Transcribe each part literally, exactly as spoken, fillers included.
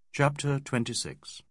Chapter twenty-six.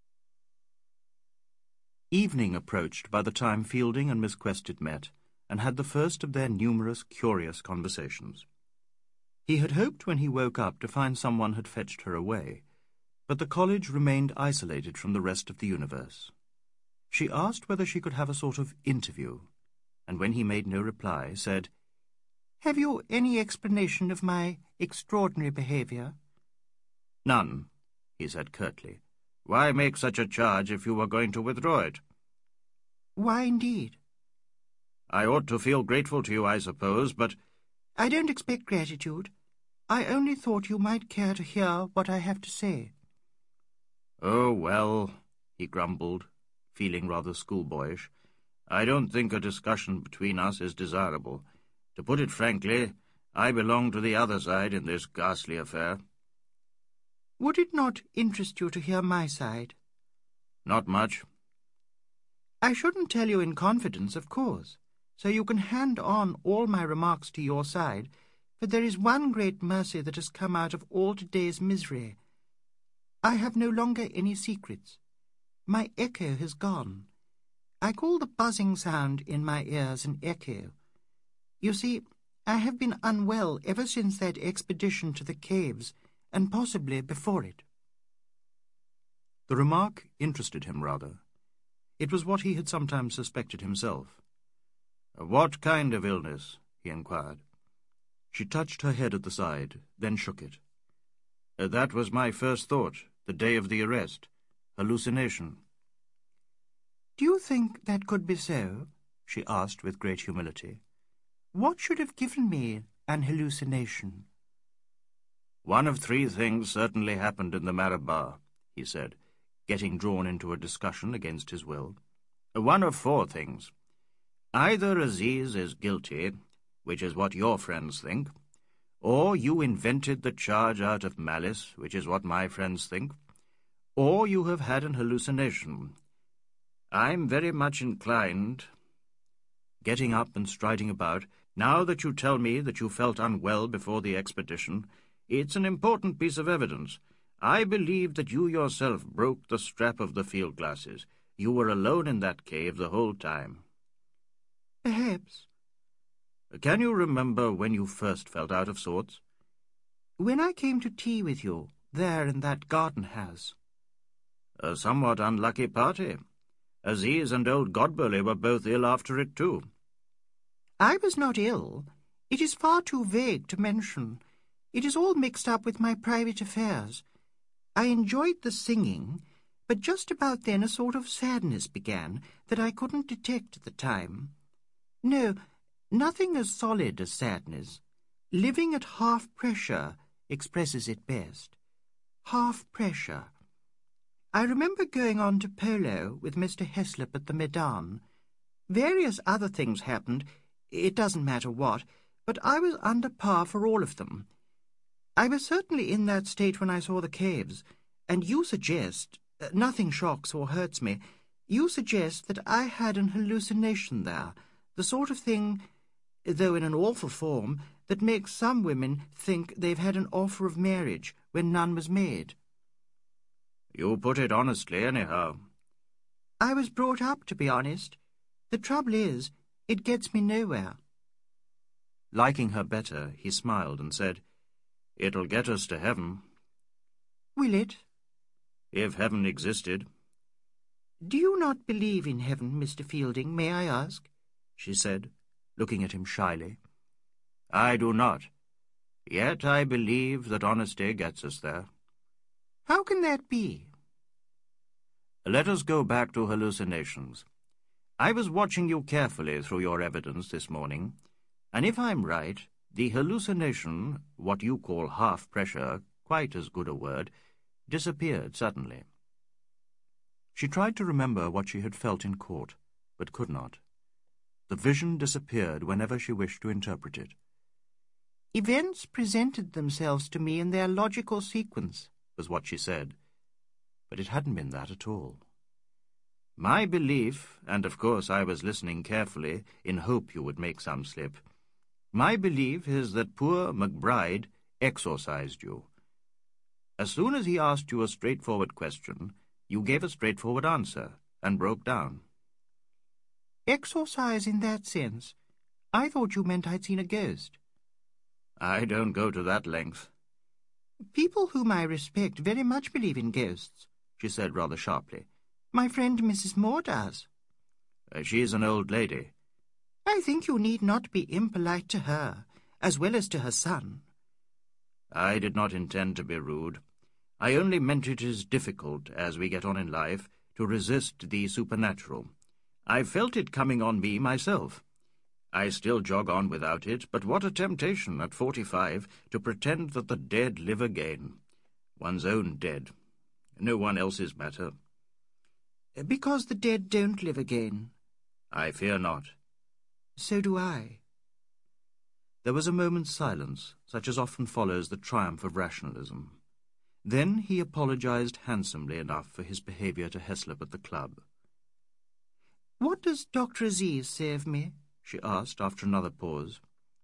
Evening approached by the time Fielding and Miss Quested met, and had the first of their numerous curious conversations. He had hoped when he woke up to find someone had fetched her away, but the college remained isolated from the rest of the universe. She asked whether she could have a sort of interview, and when he made no reply, said, "Have you any explanation of my extraordinary behaviour?" "None," he said curtly. "Why make such a charge if you were going to withdraw it?" "Why, indeed?" "I ought to feel grateful to you, I suppose, but—" "I don't expect gratitude. I only thought you might care to hear what I have to say." "Oh, well," he grumbled, feeling rather schoolboyish, "I don't think a discussion between us is desirable. To put it frankly, I belong to the other side in this ghastly affair." "Would it not interest you to hear my side?" "Not much." "I shouldn't tell you in confidence, of course, so you can hand on all my remarks to your side, but there is one great mercy that has come out of all today's misery. I have no longer any secrets. My echo has gone. I call the buzzing sound in my ears an echo. You see, I have been unwell ever since that expedition to the caves, and possibly before it." The remark interested him rather. It was what he had sometimes suspected himself. "What kind of illness?" he inquired. She touched her head at the side, then shook it. "That was my first thought, the day of the arrest. Hallucination." "Do you think that could be so?" she asked with great humility. "What should have given me an hallucination?" "One of three things certainly happened in the Marabar," he said, getting drawn into a discussion against his will. "One of four things. Either Aziz is guilty, which is what your friends think, or you invented the charge out of malice, which is what my friends think, or you have had an hallucination. I'm very much inclined—" Getting up and striding about, "Now that you tell me that you felt unwell before the expedition, it's an important piece of evidence. I believe that you yourself broke the strap of the field glasses. You were alone in that cave the whole time." "Perhaps." "Can you remember when you first felt out of sorts?" "When I came to tea with you, there in that garden house." "A somewhat unlucky party. Aziz and old Godberley were both ill after it, too." "I was not ill. It is far too vague to mention. It is all mixed up with my private affairs. I enjoyed the singing, but just about then a sort of sadness began that I couldn't detect at the time. No, nothing as solid as sadness. Living at half pressure expresses it best. Half pressure. I remember going on to polo with Mister Heslop at the Medan. Various other things happened, it doesn't matter what, but I was under par for all of them. I was certainly in that state when I saw the caves, and you suggest, uh, nothing shocks or hurts me, you suggest that I had an hallucination there, the sort of thing, though in an awful form, that makes some women think they've had an offer of marriage when none was made." "You put it honestly, anyhow." "I was brought up to be honest. The trouble is, it gets me nowhere." Liking her better, he smiled and said, "It'll get us to heaven." "Will it?" "If heaven existed." "Do you not believe in heaven, Mister Fielding, may I ask?" she said, looking at him shyly. "I do not. Yet I believe that honesty gets us there." "How can that be?" "Let us go back to hallucinations. I was watching you carefully through your evidence this morning, and if I'm right, the hallucination, what you call half-pressure, quite as good a word, disappeared suddenly." She tried to remember what she had felt in court, but could not. The vision disappeared whenever she wished to interpret it. "Events presented themselves to me in their logical sequence," was what she said, but it hadn't been that at all. "My belief, and of course I was listening carefully in hope you would make some slip, my belief is that poor MacBride exorcised you. As soon as he asked you a straightforward question, you gave a straightforward answer, and broke down. Exorcise in that sense? I thought you meant I'd seen a ghost. I don't go to that length. People whom I respect very much believe in ghosts, she said rather sharply. My friend Missus Moore does. Uh, she's an old lady. I think you need not be impolite to her, as well as to her son. I did not intend to be rude. I only meant it is difficult, as we get on in life, to resist the supernatural. I felt it coming on me myself. I still jog on without it, but what a temptation at forty-five to pretend that the dead live again. One's own dead. No one else's matter. Because the dead don't live again. I fear not. So do I. There was a moment's silence, such as often follows the triumph of rationalism. Then he apologized handsomely enough for his behaviour to Heslop at the club. "What does Doctor Aziz say of me?" she asked after another pause.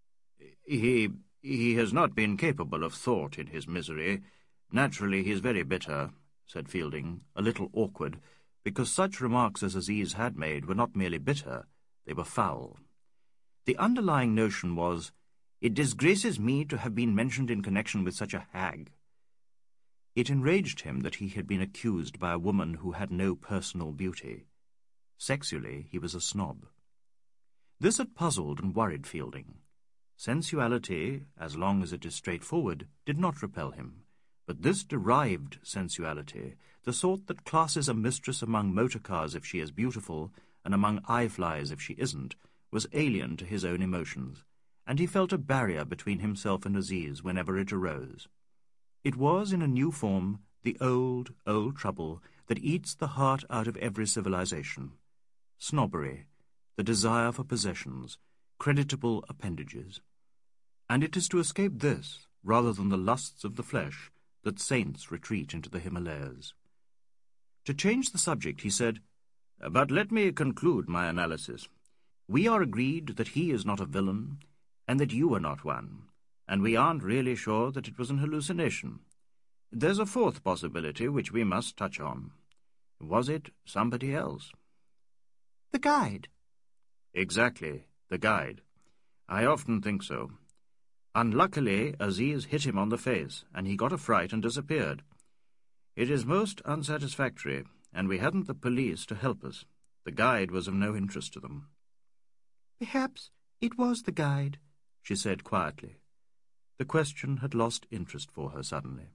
He, he has not been capable of thought in his misery. Naturally he is very bitter, said Fielding, a little awkward, because such remarks as Aziz had made were not merely bitter, they were foul. The underlying notion was, "It disgraces me to have been mentioned in connection with such a hag." It enraged him that he had been accused by a woman who had no personal beauty. Sexually, he was a snob. This had puzzled and worried Fielding. Sensuality, as long as it is straightforward, did not repel him, but this derived sensuality, the sort that classes a mistress among motor cars if she is beautiful, and among eye-flies if she isn't, was alien to his own emotions, and he felt a barrier between himself and Aziz whenever it arose. It was, in a new form, the old, old trouble that eats the heart out of every civilization. Snobbery, the desire for possessions, creditable appendages. And it is to escape this, rather than the lusts of the flesh, that saints retreat into the Himalayas. To change the subject, he said, "But let me conclude my analysis. We are agreed that he is not a villain, and that you are not one, and we aren't really sure that it was an hallucination. There's a fourth possibility which we must touch on. Was it somebody else?" "The guide." "Exactly, the guide. I often think so. Unluckily, Aziz hit him on the face, and he got a fright and disappeared. It is most unsatisfactory, and we hadn't the police to help us. The guide was of no interest to them." "Perhaps it was the guide," she said quietly. The question had lost interest for her suddenly.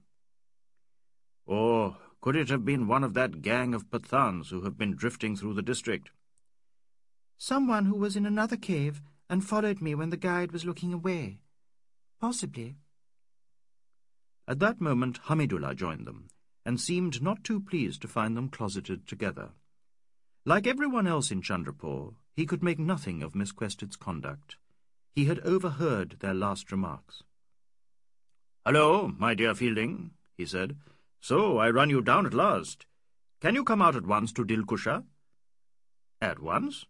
"Or could it have been one of that gang of Pathans who have been drifting through the district?" "Someone who was in another cave and followed me when the guide was looking away. Possibly." At that moment Hamidullah joined them, and seemed not too pleased to find them closeted together. Like everyone else in Chandrapur, he could make nothing of Miss Quested's conduct. He had overheard their last remarks. "Hello, my dear Fielding," he said. "So I run you down at last. Can you come out at once to Dilkusha?" "At once?"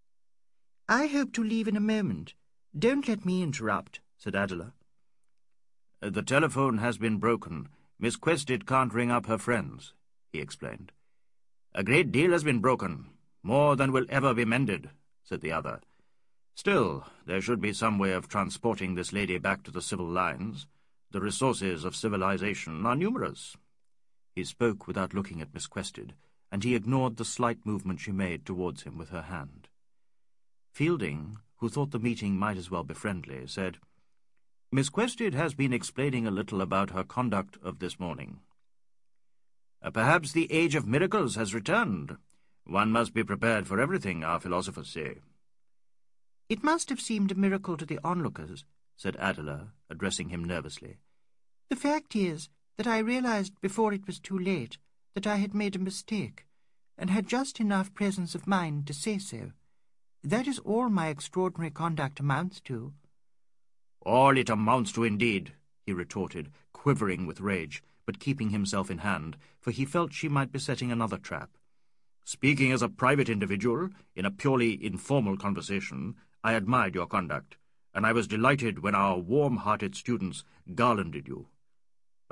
"I hope to leave in a moment. Don't let me interrupt," said Adela. "The telephone has been broken. Miss Quested can't ring up her friends," he explained. "A great deal has been broken, more than will ever be mended," said the other. "Still, there should be some way of transporting this lady back to the civil lines. The resources of civilization are numerous." He spoke without looking at Miss Quested, and he ignored the slight movement she made towards him with her hand. Fielding, who thought the meeting might as well be friendly, said, "Miss Quested has been explaining a little about her conduct of this morning. Uh, perhaps the age of miracles has returned. One must be prepared for everything, our philosophers say." "It must have seemed a miracle to the onlookers," said Adela, addressing him nervously. "The fact is that I realized before it was too late that I had made a mistake, and had just enough presence of mind to say so. That is all my extraordinary conduct amounts to." "All it amounts to, indeed," he retorted, quivering with rage, but keeping himself in hand, for he felt she might be setting another trap. "Speaking as a private individual, in a purely informal conversation, I admired your conduct, and I was delighted when our warm-hearted students garlanded you.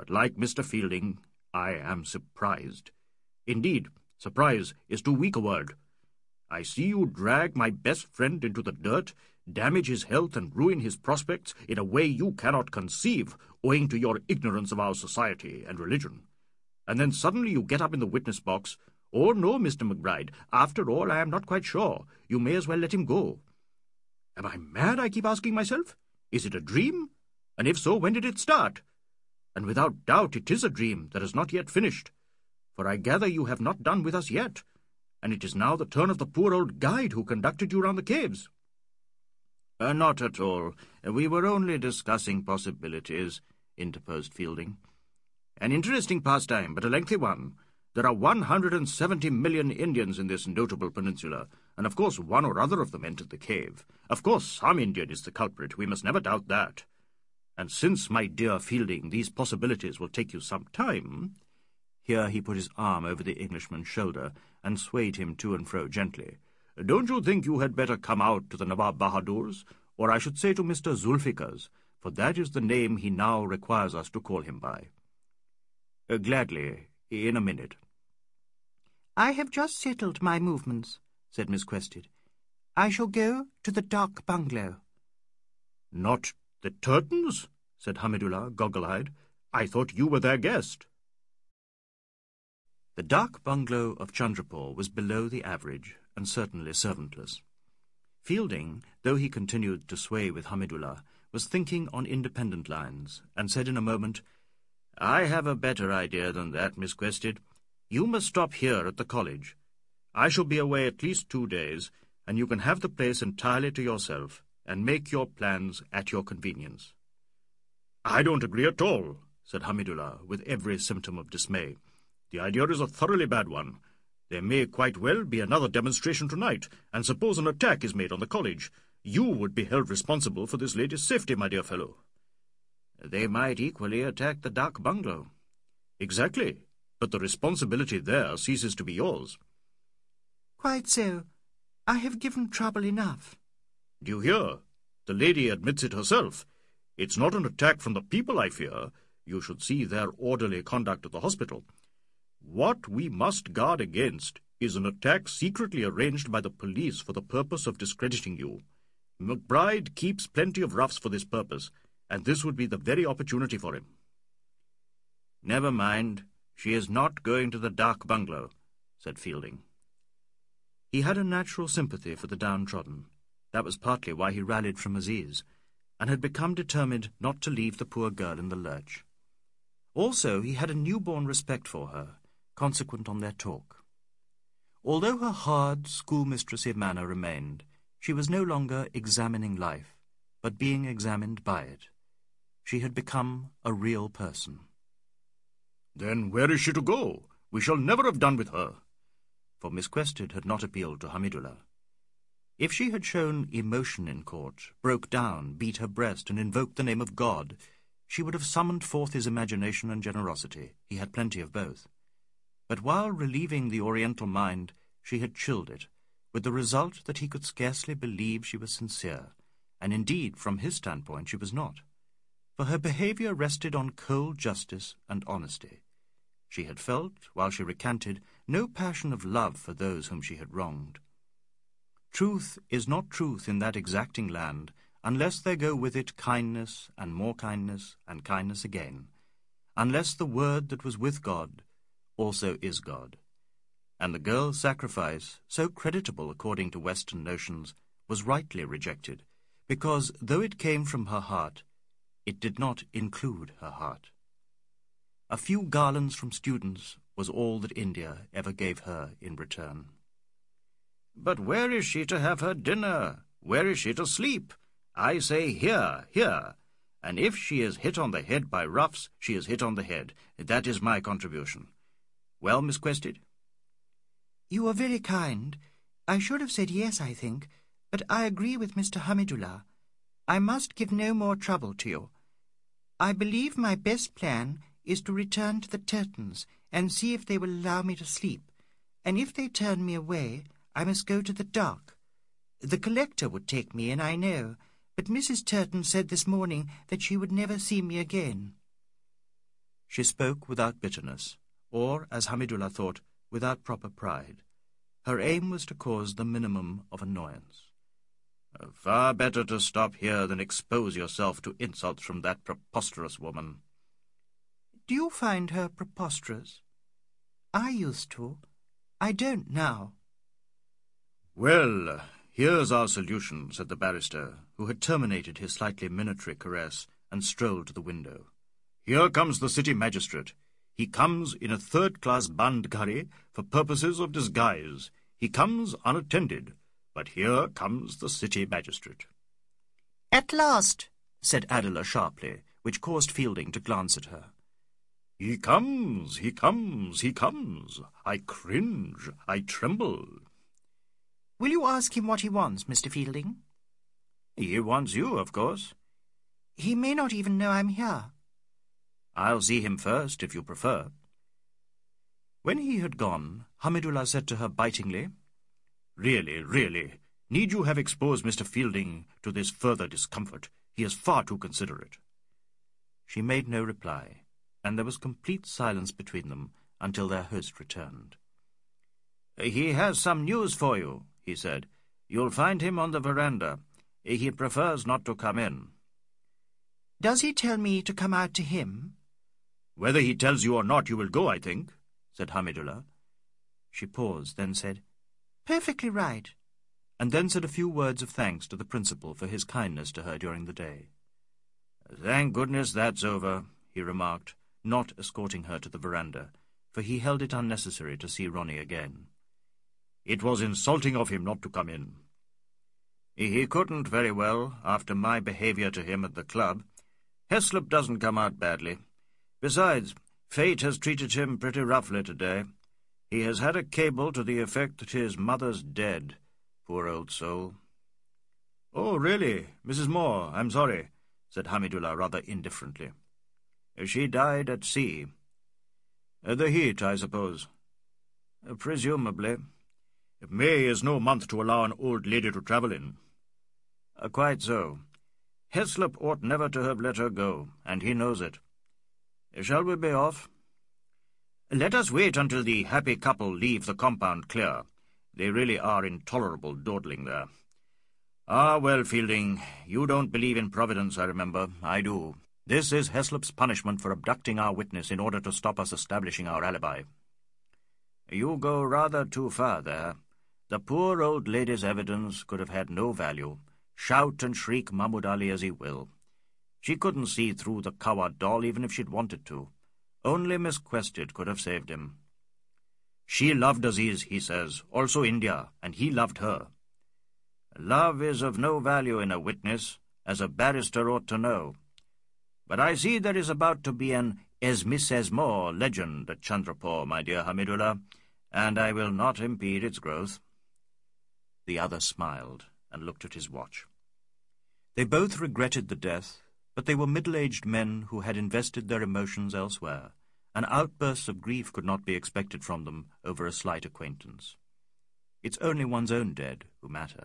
But like Mister Fielding, I am surprised. Indeed, surprise is too weak a word. I see you drag my best friend into the dirt, damage his health and ruin his prospects in a way you cannot conceive, owing to your ignorance of our society and religion. And then suddenly you get up in the witness box. Oh, no, Mister McBride, after all, I am not quite sure. You may as well let him go. Am I mad, I keep asking myself? Is it a dream? And if so, when did it start? And without doubt it is a dream that has not yet finished. For I gather you have not done with us yet, and it is now the turn of the poor old guide who conducted you round the caves. Uh, not at all. We were only discussing possibilities, interposed Fielding. An interesting pastime, but a lengthy one. There are one hundred and seventy million Indians in this notable peninsula, and of course one or other of them entered the cave. Of course some Indian is the culprit, we must never doubt that. And since, my dear Fielding, these possibilities will take you some time— Here he put his arm over the Englishman's shoulder and swayed him to and fro gently. Don't you think you had better come out to the Nawab Bahadur's, or I should say to Mister Zulfikar's, for that is the name he now requires us to call him by? Uh, gladly, in a minute. I have just settled my movements, said Miss Quested. I shall go to the Dak Bungalow. Not the Turtons? Said Hamidullah, goggle-eyed. I thought you were their guest. The Dak Bungalow of Chandrapur was below the average, and certainly servantless. Fielding, though he continued to sway with Hamidullah, was thinking on independent lines, and said in a moment, I have a better idea than that, Miss Quested. You must stop here at the college. I shall be away at least two days, and you can have the place entirely to yourself, and make your plans at your convenience. I don't agree at all, said Hamidullah, with every symptom of dismay. The idea is a thoroughly bad one. There may quite well be another demonstration tonight, and suppose an attack is made on the college. You would be held responsible for this lady's safety, my dear fellow. They might equally attack the Dak Bungalow. Exactly, but the responsibility there ceases to be yours. Quite so. I have given trouble enough. Do you hear? The lady admits it herself. It's not an attack from the people, I fear. You should see their orderly conduct at the hospital. What we must guard against is an attack secretly arranged by the police for the purpose of discrediting you. McBride keeps plenty of roughs for this purpose, and this would be the very opportunity for him. Never mind. She is not going to the Dak Bungalow, said Fielding. He had a natural sympathy for the downtrodden. That was partly why he rallied from Aziz, and had become determined not to leave the poor girl in the lurch. Also, he had a newborn respect for her, consequent on their talk. Although her hard, schoolmistressy manner remained, she was no longer examining life, but being examined by it. She had become a real person. Then where is she to go? We shall never have done with her. For Miss Quested had not appealed to Hamidullah. If she had shown emotion in court, broke down, beat her breast, and invoked the name of God, she would have summoned forth his imagination and generosity. He had plenty of both. But while relieving the Oriental mind, she had chilled it, with the result that he could scarcely believe she was sincere, and indeed, from his standpoint, she was not. For her behaviour rested on cold justice and honesty. She had felt, while she recanted, no passion of love for those whom she had wronged. Truth is not truth in that exacting land, unless there go with it kindness, and more kindness, and kindness again, unless the word that was with God also is God. And the girl's sacrifice, so creditable according to Western notions, was rightly rejected, because, though it came from her heart, it did not include her heart. A few garlands from students was all that India ever gave her in return. But where is she to have her dinner? Where is she to sleep? I say here, here. And if she is hit on the head by roughs, she is hit on the head. That is my contribution. Well, Miss Quested? You are very kind. I should have said yes, I think, but I agree with Mister Hamidullah. I must give no more trouble to you. I believe my best plan is to return to the Turtons and see if they will allow me to sleep, and if they turn me away, I must go to the dock. The collector would take me in, I know, but Missus Turton said this morning that she would never see me again. She spoke without bitterness, or, as Hamidullah thought, without proper pride. Her aim was to cause the minimum of annoyance. "Far better to stop here than expose yourself to insults from that preposterous woman." "Do you find her preposterous? I used to. I don't now." "Well, here's our solution," said the barrister, who had terminated his slightly minatory caress and strolled to the window. "Here comes the city magistrate. He comes in a third-class bandgari for purposes of disguise. He comes unattended, but here comes the city magistrate." "At last," said Adela sharply, which caused Fielding to glance at her. "He comes, he comes, he comes. I cringe, I tremble." "Will you ask him what he wants, Mister Fielding?" "He wants you, of course." "He may not even know I'm here." "I'll see him first, if you prefer." When he had gone, Hamidullah said to her bitingly, "Really, really, need you have exposed Mister Fielding to this further discomfort? He is far too considerate." She made no reply, and there was complete silence between them until their host returned. "He has some news for you," he said. "You'll find him on the veranda. He prefers not to come in." "Does he tell me to come out to him?" "Whether he tells you or not, you will go, I think," said Hamidullah. She paused, then said, "Perfectly right," and then said a few words of thanks to the principal for his kindness to her during the day. "Thank goodness that's over," he remarked, not escorting her to the veranda, for he held it unnecessary to see Ronnie again. "It was insulting of him not to come in." "He couldn't very well, after my behaviour to him at the club. Heslop doesn't come out badly. Besides, fate has treated him pretty roughly today. He has had a cable to the effect that his mother's dead. Poor old soul." "Oh, really, Missus Moore, I'm sorry," said Hamidullah rather indifferently. "She died at sea." "The heat, I suppose?" "Presumably." "May is no month to allow an old lady to travel in." "Quite so. Heslop ought never to have let her go, and he knows it. Shall we be off?" "Let us wait until the happy couple leave the compound clear. They really are intolerable dawdling there. Ah, well, Fielding, you don't believe in Providence, I remember. I do. This is Heslop's punishment for abducting our witness in order to stop us establishing our alibi." "You go rather too far there. The poor old lady's evidence could have had no value, shout and shriek Mahmud Ali as he will. She couldn't see through the coward doll even if she'd wanted to. Only Miss Quested could have saved him. She loved Aziz, he says, also India, and he loved her. Love is of no value in a witness, as a barrister ought to know. But I see there is about to be an as Miss as More legend at Chandrapur, my dear Hamidullah, and I will not impede its growth." The other smiled and looked at his watch. They both regretted the death, but they were middle-aged men who had invested their emotions elsewhere, and outbursts of grief could not be expected from them over a slight acquaintance. It's only one's own dead who matter.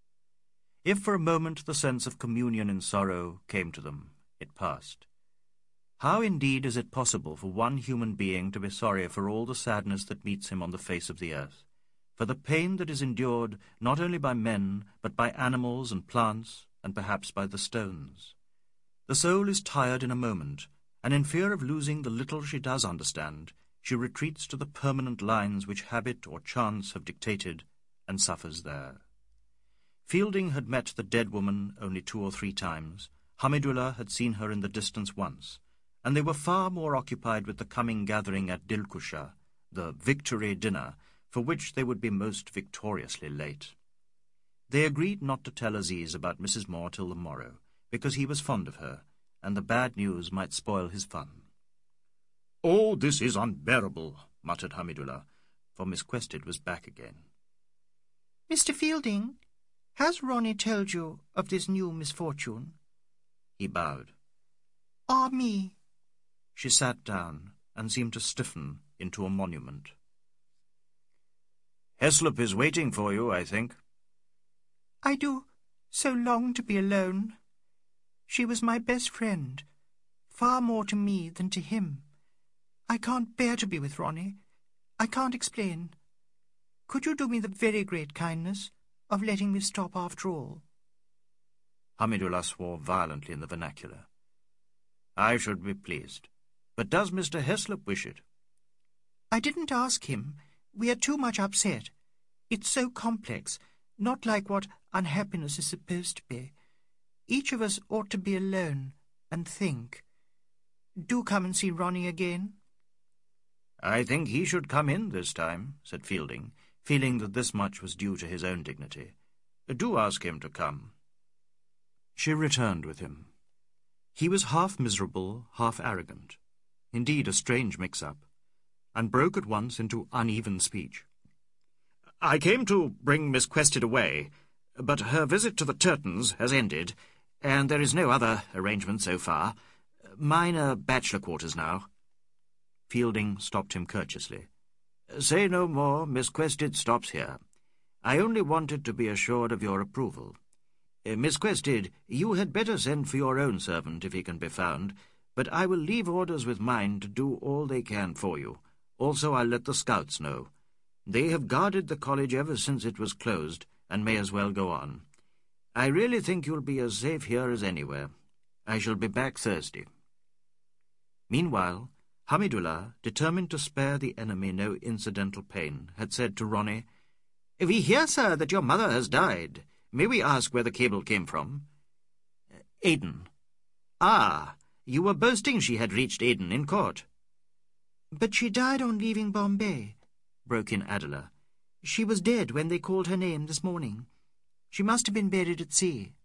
If for a moment the sense of communion in sorrow came to them, it passed. How indeed is it possible for one human being to be sorry for all the sadness that meets him on the face of the earth, for the pain that is endured not only by men, but by animals and plants, and perhaps by the stones? The soul is tired in a moment, and in fear of losing the little she does understand, she retreats to the permanent lines which habit or chance have dictated, and suffers there. Fielding had met the dead woman only two or three times. Hamidullah had seen her in the distance once, and they were far more occupied with the coming gathering at Dilkusha, the victory dinner, for which they would be most victoriously late. They agreed not to tell Aziz about Missus Moore till the morrow, because he was fond of her, and the bad news might spoil his fun. "Oh, this is unbearable," muttered Hamidullah, for Miss Quested was back again. "Mister Fielding, has Ronnie told you of this new misfortune?" He bowed. "Ah, me." She sat down and seemed to stiffen into a monument. "Heslop is waiting for you, I think." "I do so long to be alone. She was my best friend, far more to me than to him, I can't bear to be with Ronnie. I can't explain. Could you do me the very great kindness of letting me stop after all?" Hamidullah swore violently in the vernacular. "I should be pleased. But does Mister Heslop wish it?" "I didn't ask him. We are too much upset. It's so complex, not like what unhappiness is supposed to be. Each of us ought to be alone and think. Do come and see Ronnie again." "I think he should come in this time," said Fielding, feeling that this much was due to his own dignity. "Do ask him to come." She returned with him. He was half miserable, half arrogant, indeed a strange mix-up, and broke at once into uneven speech. "I came to bring Miss Quested away, but her visit to the Turtons has ended, and there is no other arrangement so far. Mine are bachelor quarters now." Fielding stopped him courteously. "Say no more. Miss Quested stops here. I only wanted to be assured of your approval. Uh, Miss Quested, you had better send for your own servant if he can be found, but I will leave orders with mine to do all they can for you. Also I'll let the scouts know. They have guarded the college ever since it was closed, and may as well go on. I really think you'll be as safe here as anywhere. I shall be back Thursday." Meanwhile, Hamidullah, determined to spare the enemy no incidental pain, had said to Ronnie, "We hear, sir, that your mother has died. May we ask where the cable came from?" "Aden." "Ah, you were boasting she had reached Aden in court." "But she died on leaving Bombay," broke in Adela. "She was dead when they called her name this morning. She must have been buried at sea."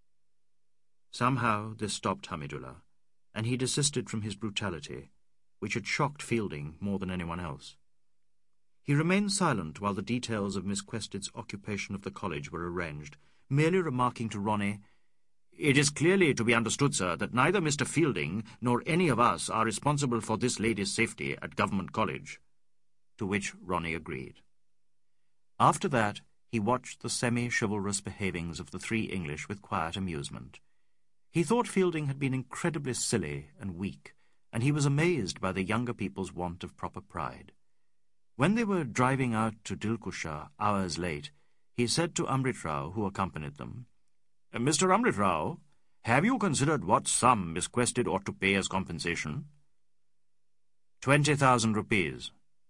Somehow this stopped Hamidullah, and he desisted from his brutality, which had shocked Fielding more than anyone else. He remained silent while the details of Miss Quested's occupation of the college were arranged, merely remarking to Ronnie, "It is clearly to be understood, sir, that neither Mister Fielding nor any of us are responsible for this lady's safety at Government College," to which Ronnie agreed. After that, he watched the semi-chivalrous behavings of the three English with quiet amusement. He thought Fielding had been incredibly silly and weak, and he was amazed by the younger people's want of proper pride. When they were driving out to Dilkusha hours late, he said to Amrit Rao, who accompanied them, "Mister Amrit Rao, have you considered what sum Miss Quested ought to pay as compensation?" Twenty thousand rupees."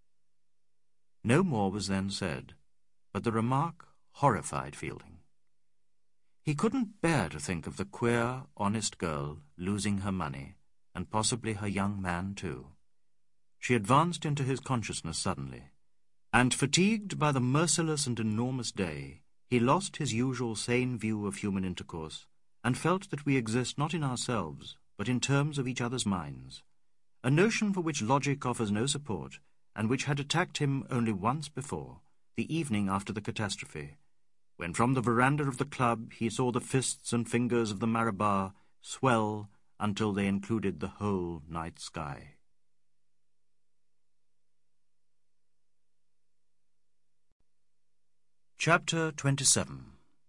No more was then said, but the remark horrified Fielding. He couldn't bear to think of the queer, honest girl losing her money, and possibly her young man too. She advanced into his consciousness suddenly, and fatigued by the merciless and enormous day, he lost his usual sane view of human intercourse, and felt that we exist not in ourselves, but in terms of each other's minds, a notion for which logic offers no support, and which had attacked him only once before, the evening after the catastrophe, when from the veranda of the club he saw the fists and fingers of the Marabar swell until they included the whole night sky. Chapter twenty-seven.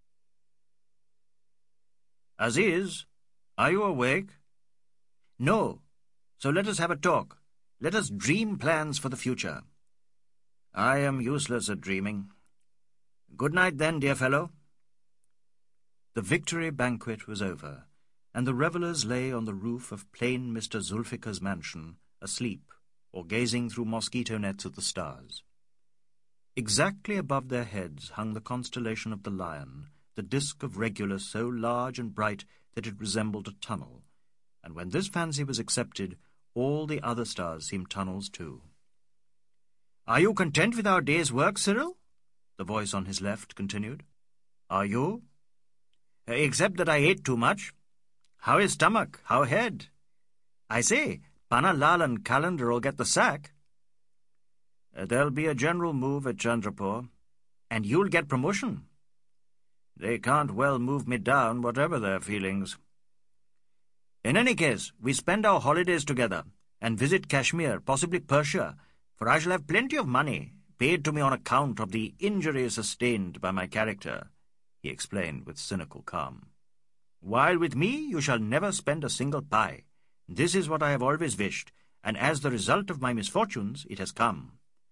"Aziz, are you awake?" "No, so let us have a talk. Let us dream plans for the future." "I am useless at dreaming. Good night then, dear fellow." The victory banquet was over, and the revellers lay on the roof of plain Mister Zulfikar's mansion, asleep, or gazing through mosquito nets at the stars. Exactly above their heads hung the constellation of the Lion, the disk of Regulus so large and bright that it resembled a tunnel, and when this fancy was accepted, all the other stars seemed tunnels too. "Are you content with our day's work, Cyril?" the voice on his left continued. "Are you?" "Except that I ate too much. How is stomach? How head? I say, Pana Lal and Calendar'll get the sack." Uh, "There'll be a general move at Chandrapur, and you'll get promotion." "They can't well move me down, whatever their feelings." "In any case, we spend our holidays together, and visit Kashmir, possibly Persia, for I shall have plenty of money, paid to me on account of the injury sustained by my character," he explained with cynical calm. "While with me you shall never spend a single pie. This is what I have always wished, and as the result of my misfortunes it has come."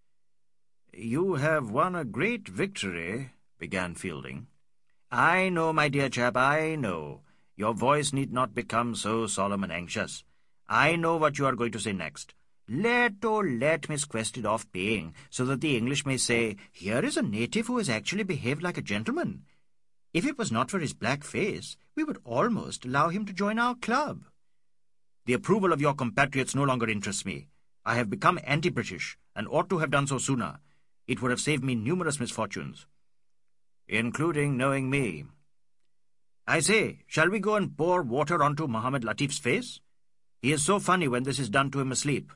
"You have won a great victory," began Fielding. "I know, my dear chap, I know. Your voice need not become so solemn and anxious. I know what you are going to say next. Let, oh, let Miss Quested off paying, so that the English may say, 'Here is a native who has actually behaved like a gentleman.' If it was not for his black face, we would almost allow him to join our club. The approval of your compatriots no longer interests me. I have become anti-British, and ought to have done so sooner. It would have saved me numerous misfortunes, including knowing me. I say, shall we go and pour water onto Mohammed Latif's face? He is so funny when this is done to him asleep."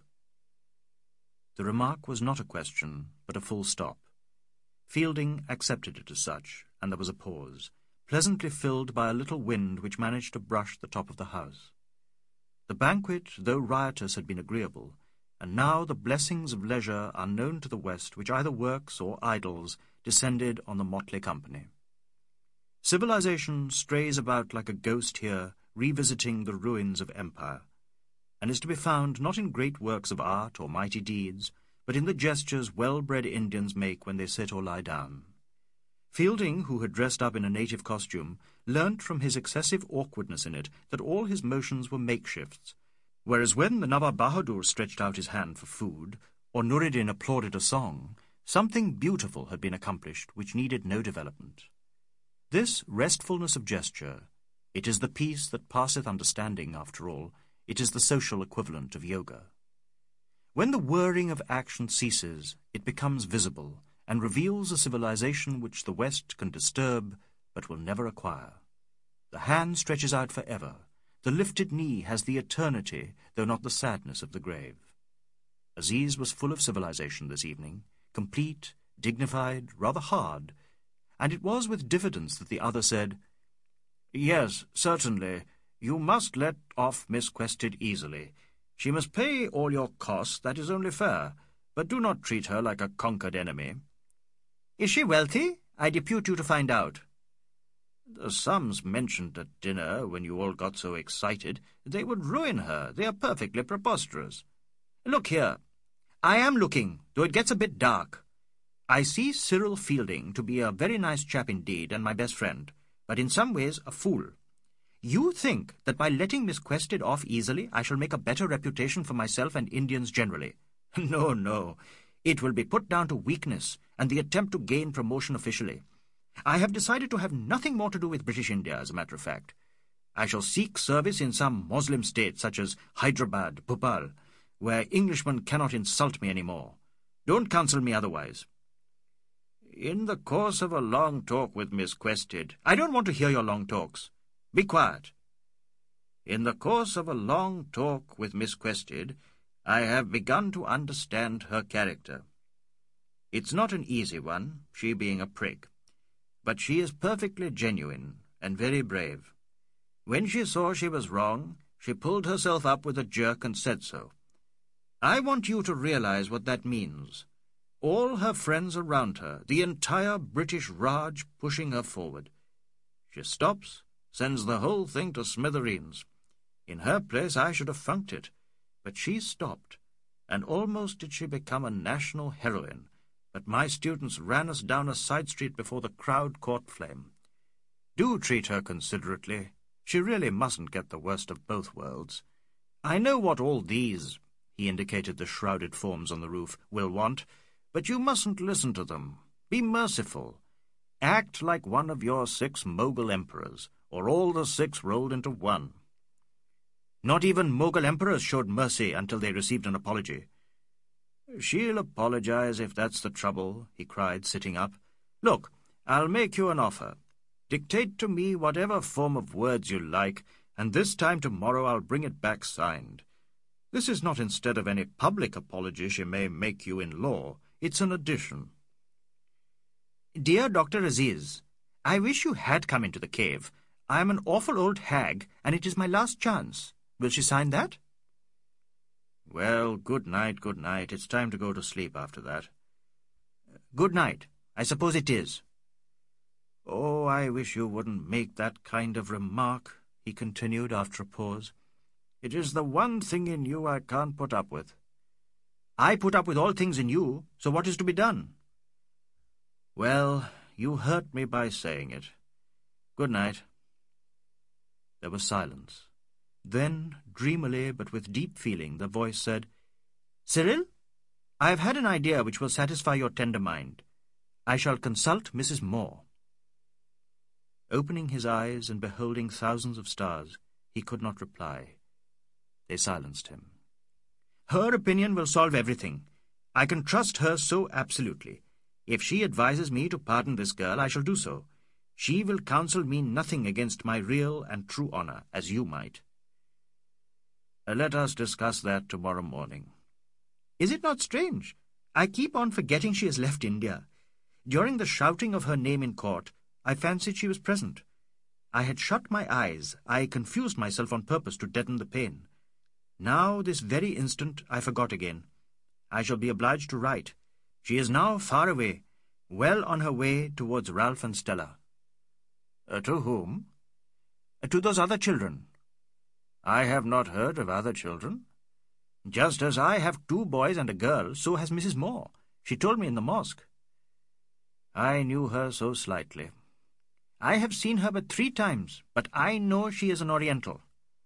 The remark was not a question, but a full stop. Fielding accepted it as such, and there was a pause, pleasantly filled by a little wind which managed to brush the top of the house. The banquet, though riotous, had been agreeable, and now the blessings of leisure unknown to the West, which either works or idles, descended on the motley company. Civilization strays about like a ghost here, revisiting the ruins of empire, and is to be found not in great works of art or mighty deeds, but in the gestures well-bred Indians make when they sit or lie down. Fielding, who had dressed up in a native costume, learnt from his excessive awkwardness in it that all his motions were makeshifts, whereas when the Nawab Bahadur stretched out his hand for food, or Nuruddin applauded a song, something beautiful had been accomplished which needed no development. This restfulness of gesture, it is the peace that passeth understanding, after all, it is the social equivalent of yoga. When the whirring of action ceases, it becomes visible, and reveals a civilization which the West can disturb, but will never acquire. The hand stretches out forever. The lifted knee has the eternity, though not the sadness of the grave. Aziz was full of civilization this evening, complete, dignified, rather hard, and it was with diffidence that the other said, "Yes, certainly, you must let off Miss Quested easily. She must pay all your costs, that is only fair, but do not treat her like a conquered enemy." "Is she wealthy? I depute you to find out." "The sums mentioned at dinner, when you all got so excited, they would ruin her. They are perfectly preposterous." "Look here. I am looking, though it gets a bit dark. I see Cyril Fielding to be a very nice chap indeed, and my best friend, but in some ways a fool. You think that by letting Miss Quested off easily I shall make a better reputation for myself and Indians generally. No, no. It will be put down to weakness and the attempt to gain promotion officially. I have decided to have nothing more to do with British India, as a matter of fact. I shall seek service in some Moslem state, such as Hyderabad, Bhopal, where Englishmen cannot insult me any more. Don't counsel me otherwise." "In the course of a long talk with Miss Quested—" "I don't want to hear your long talks. Be quiet. "In the course of a long talk with Miss Quested, I have begun to understand her character. It's not an easy one, she being a prig, but she is perfectly genuine and very brave. When she saw she was wrong, she pulled herself up with a jerk and said so. I want you to realize what that means. All her friends around her, the entire British Raj pushing her forward. She stops, sends the whole thing to smithereens. In her place I should have funked it, but she stopped, and almost did she become a national heroine, but my students ran us down a side street before the crowd caught flame. Do treat her considerately. She really mustn't get the worst of both worlds. I know what all these," he indicated the shrouded forms on the roof, "will want, but you mustn't listen to them. Be merciful. Act like one of your six Mughal emperors, or all the six rolled into one." "Not even Mughal emperors showed mercy until they received an apology." "She'll apologize if that's the trouble," he cried, sitting up. "Look, I'll make you an offer. Dictate to me whatever form of words you like, and this time tomorrow I'll bring it back signed. This is not instead of any public apology she may make you in law. It's an addition." "Dear Doctor Aziz, I wish you had come into the cave. I am an awful old hag, and it is my last chance. Will she sign that?" "Well, good night, good night. It's time to go to sleep after that." "Good night. I suppose it is." "Oh, I wish you wouldn't make that kind of remark," he continued after a pause. It is the one thing in you I can't put up with. I put up with all things in you, so what is to be done? Well, you hurt me by saying it. Good night. There was silence. Then, dreamily but with deep feeling, the voice said, Cyril, I have had an idea which will satisfy your tender mind. I shall consult Missus Moore. Opening his eyes and beholding thousands of stars, he could not reply. They silenced him. Her opinion will solve everything. I can trust her so absolutely. If she advises me to pardon this girl, I shall do so. She will counsel me nothing against my real and true honour, as you might. Uh, let us discuss that tomorrow morning. Is it not strange? I keep on forgetting she has left India. During the shouting of her name in court, I fancied she was present. I had shut my eyes. I confused myself on purpose to deaden the pain. Now, this very instant, I forgot again. I shall be obliged to write. She is now far away, well on her way towards Ralph and Stella. Uh, to whom? Uh, to those other children. I have not heard of other children. Just as I have two boys and a girl, so has Missus Moore. She told me in the mosque. I knew her so slightly. I have seen her but three times, but I know she is an Oriental.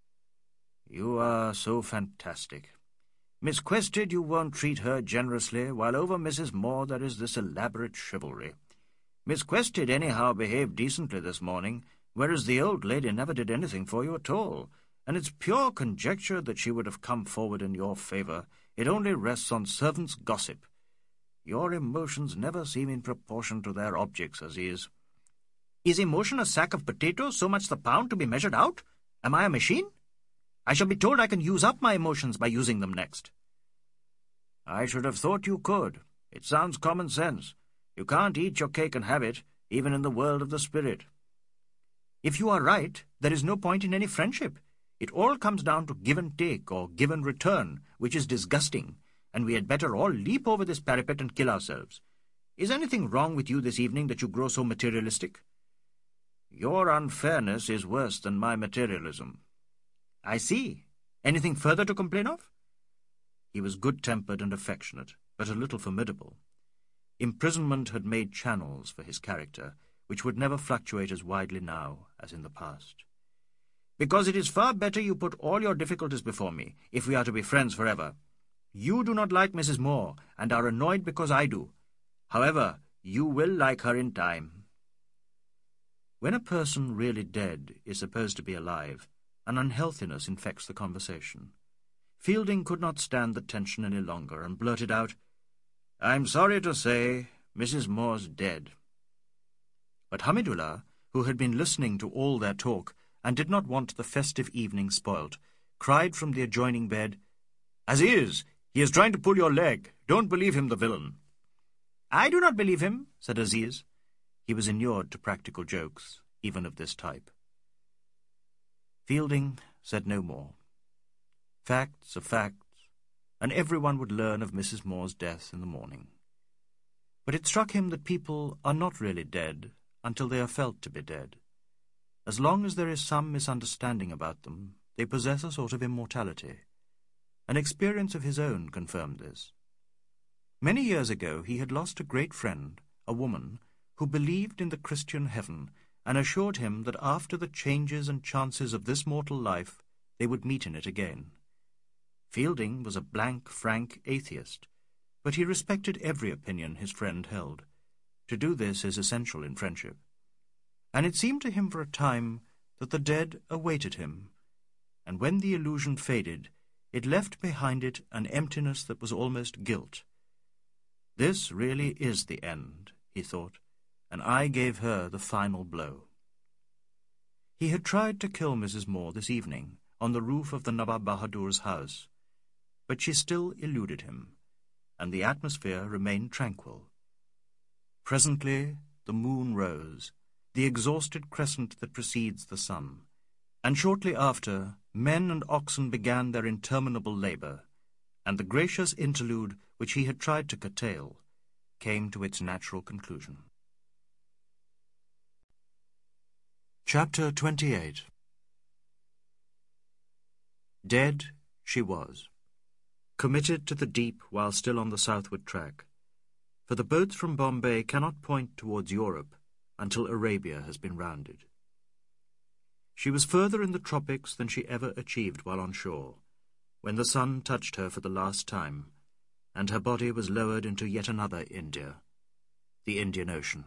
You are so fantastic. Miss Quested, you won't treat her generously, while over Missus Moore there is this elaborate chivalry. Miss Quested anyhow behaved decently this morning, whereas the old lady never did anything for you at all, and it's pure conjecture that she would have come forward in your favour. It only rests on servants' gossip. Your emotions never seem in proportion to their objects, Aziz. Is emotion a sack of potatoes, so much the pound, to be measured out? Am I a machine? I shall be told I can use up my emotions by using them next. I should have thought you could. It sounds common sense. You can't eat your cake and have it, even in the world of the spirit. If you are right, there is no point in any friendship. It all comes down to give and take, or give and return, which is disgusting, and we had better all leap over this parapet and kill ourselves. Is anything wrong with you this evening that you grow so materialistic? Your unfairness is worse than my materialism. I see. Anything further to complain of? He was good-tempered and affectionate, but a little formidable. Imprisonment had made channels for his character, which would never fluctuate as widely now as in the past. Because it is far better you put all your difficulties before me, if we are to be friends forever. You do not like Missus Moore, and are annoyed because I do. However, you will like her in time. When a person really dead is supposed to be alive, an unhealthiness infects the conversation. Fielding could not stand the tension any longer, and blurted out, "I'm sorry to say, Missus Moore's dead." But Hamidullah, who had been listening to all their talk, and did not want the festive evening spoilt, cried from the adjoining bed, "Aziz, he is trying to pull your leg. Don't believe him, the villain." "I do not believe him," said Aziz. He was inured to practical jokes, even of this type. Fielding said no more. Facts are facts, and everyone would learn of Missus Moore's death in the morning. But it struck him that people are not really dead until they are felt to be dead. As long as there is some misunderstanding about them, they possess a sort of immortality. An experience of his own confirmed this. Many years ago he had lost a great friend, a woman, who believed in the Christian heaven, and assured him that after the changes and chances of this mortal life, they would meet in it again. Fielding was a blank, frank atheist, but he respected every opinion his friend held. To do this is essential in friendship. And it seemed to him for a time that the dead awaited him, and when the illusion faded, it left behind it an emptiness that was almost guilt. This really is the end, he thought, and I gave her the final blow. He had tried to kill Missus Moore this evening on the roof of the Nawab Bahadur's house, but she still eluded him, and the atmosphere remained tranquil. Presently the moon rose, the exhausted crescent that precedes the sun, and shortly after men and oxen began their interminable labour, and the gracious interlude which he had tried to curtail came to its natural conclusion. Chapter twenty-eight. Dead she was, committed to the deep while still on the southward track, for the boats from Bombay cannot point towards Europe until Arabia has been rounded. She was further in the tropics than she ever achieved while on shore, when the sun touched her for the last time, and her body was lowered into yet another India, the Indian Ocean.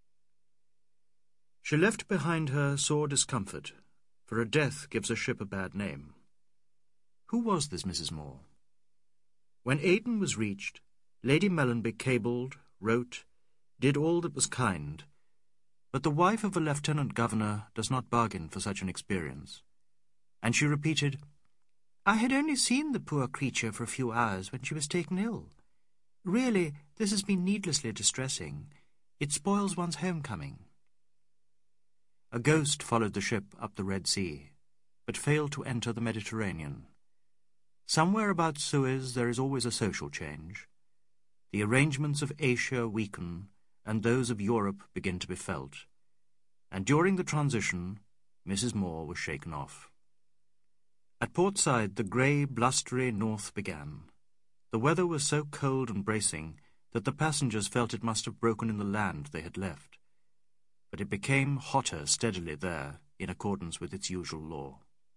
She left behind her sore discomfort, for a death gives a ship a bad name. Who was this Missus Moore? When Aden was reached, Lady Mellanby cabled, wrote, did all that was kind, but the wife of a lieutenant-governor does not bargain for such an experience, and she repeated, I had only seen the poor creature for a few hours when she was taken ill. Really, this has been needlessly distressing. It spoils one's homecoming. A ghost followed the ship up the Red Sea, but failed to enter the Mediterranean. Somewhere about Suez there is always a social change. The arrangements of Asia weaken, and those of Europe begin to be felt. And during the transition, Missus Moore was shaken off. At Portside the grey, blustery north began. The weather was so cold and bracing that the passengers felt it must have broken in the land they had left. But it became hotter steadily there, in accordance with its usual law.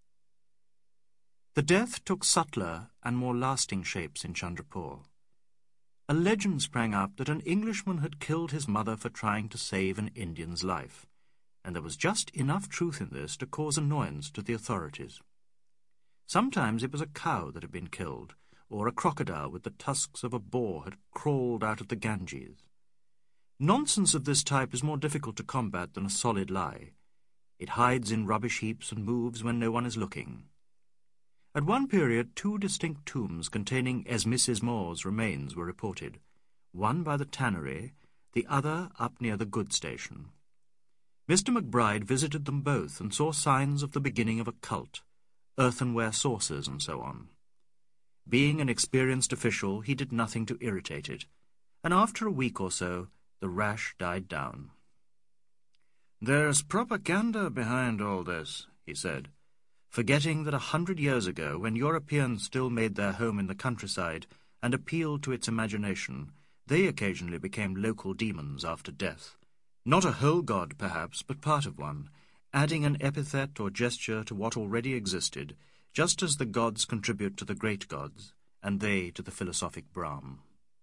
The death took subtler and more lasting shapes in Chandrapur. A legend sprang up that an Englishman had killed his mother for trying to save an Indian's life, and there was just enough truth in this to cause annoyance to the authorities. Sometimes it was a cow that had been killed, or a crocodile with the tusks of a boar had crawled out of the Ganges. Nonsense of this type is more difficult to combat than a solid lie. It hides in rubbish heaps and moves when no one is looking. At one period, two distinct tombs containing as Missus Moore's remains were reported, one by the tannery, the other up near the goods station. Mister Macbride visited them both and saw signs of the beginning of a cult, earthenware saucers and so on. Being an experienced official, he did nothing to irritate it, and after a week or so, the rash died down. "There's propaganda behind all this," he said, forgetting that a hundred years ago, when Europeans still made their home in the countryside and appealed to its imagination, they occasionally became local demons after death. Not a whole god, perhaps, but part of one, adding an epithet or gesture to what already existed, just as the gods contribute to the great gods, and they to the philosophic Brahm.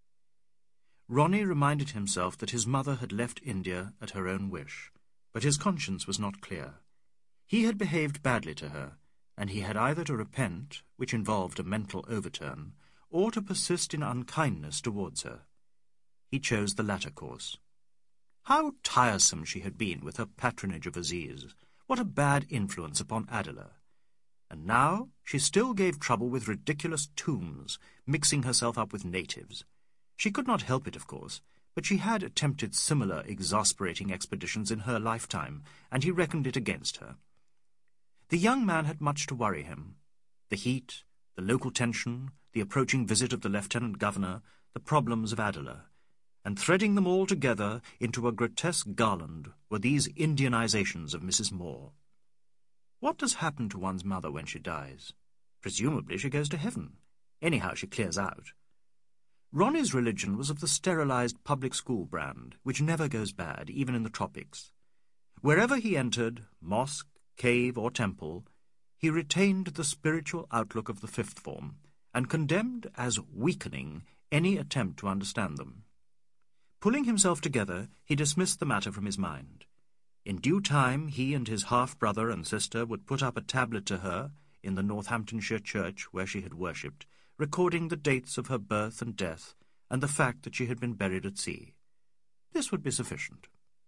Ronnie reminded himself that his mother had left India at her own wish, but his conscience was not clear. He had behaved badly to her, and he had either to repent, which involved a mental overturn, or to persist in unkindness towards her. He chose the latter course. How tiresome she had been with her patronage of Aziz! What a bad influence upon Adela! And now she still gave trouble with ridiculous tombs, mixing herself up with natives. She could not help it, of course, but she had attempted similar exasperating expeditions in her lifetime, and he reckoned it against her. The young man had much to worry him. The heat, the local tension, the approaching visit of the lieutenant-governor, the problems of Adela, and threading them all together into a grotesque garland were these Indianizations of Missus Moore. What does happen to one's mother when she dies? Presumably she goes to heaven. Anyhow, she clears out. Ronnie's religion was of the sterilized public school brand, which never goes bad, even in the tropics. Wherever he entered, mosque, cave, or temple, he retained the spiritual outlook of the fifth form, and condemned as weakening any attempt to understand them. Pulling himself together, he dismissed the matter from his mind. In due time, he and his half-brother and sister would put up a tablet to her in the Northamptonshire church where she had worshipped, recording the dates of her birth and death, and the fact that she had been buried at sea. This would be sufficient.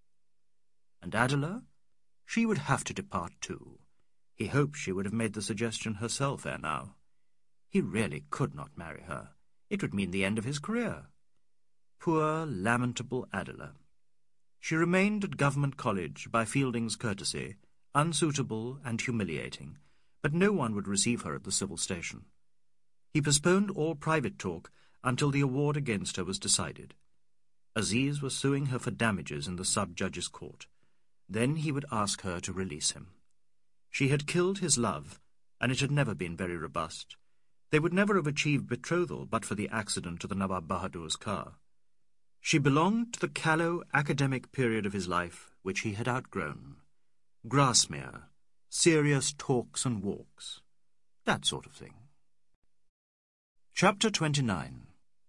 And Adela? She would have to depart too. He hoped she would have made the suggestion herself ere now. He really could not marry her. It would mean the end of his career. Poor, lamentable Adela. She remained at Government College by Fielding's courtesy, unsuitable and humiliating, but no one would receive her at the civil station. He postponed all private talk until the award against her was decided. Aziz was suing her for damages in the sub-judge's court. Then he would ask her to release him. She had killed his love, and it had never been very robust. They would never have achieved betrothal but for the accident to the Nawab Bahadur's car. She belonged to the callow academic period of his life which he had outgrown. Grasmere, serious talks and walks, that sort of thing. Chapter twenty-nine.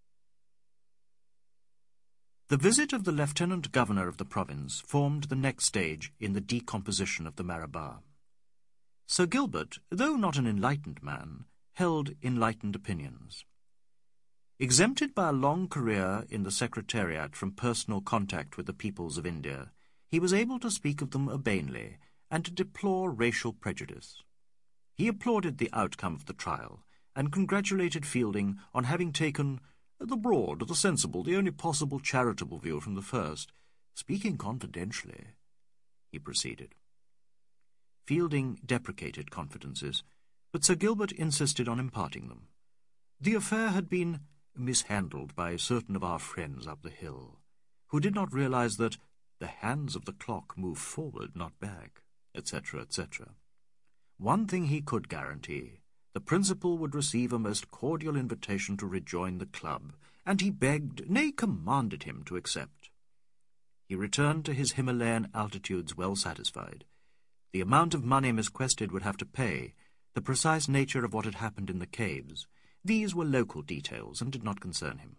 The visit of the Lieutenant Governor of the province formed the next stage in the decomposition of the Marabar. Sir Gilbert, though not an enlightened man, held enlightened opinions. Exempted by a long career in the Secretariat from personal contact with the peoples of India, he was able to speak of them urbanely and to deplore racial prejudice. He applauded the outcome of the trial and congratulated Fielding on having taken the broad, the sensible, the only possible charitable view from the first. Speaking confidentially, he proceeded. Fielding deprecated confidences, but Sir Gilbert insisted on imparting them. The affair had been mishandled by certain of our friends up the hill, who did not realize that the hands of the clock move forward, not back, et cetera, et cetera. One thing he could guarantee: the principal would receive a most cordial invitation to rejoin the club, and he begged, nay, commanded him to accept. He returned to his Himalayan altitudes well satisfied. The amount of money Miss Quested would have to pay, the precise nature of what had happened in the caves, these were local details and did not concern him.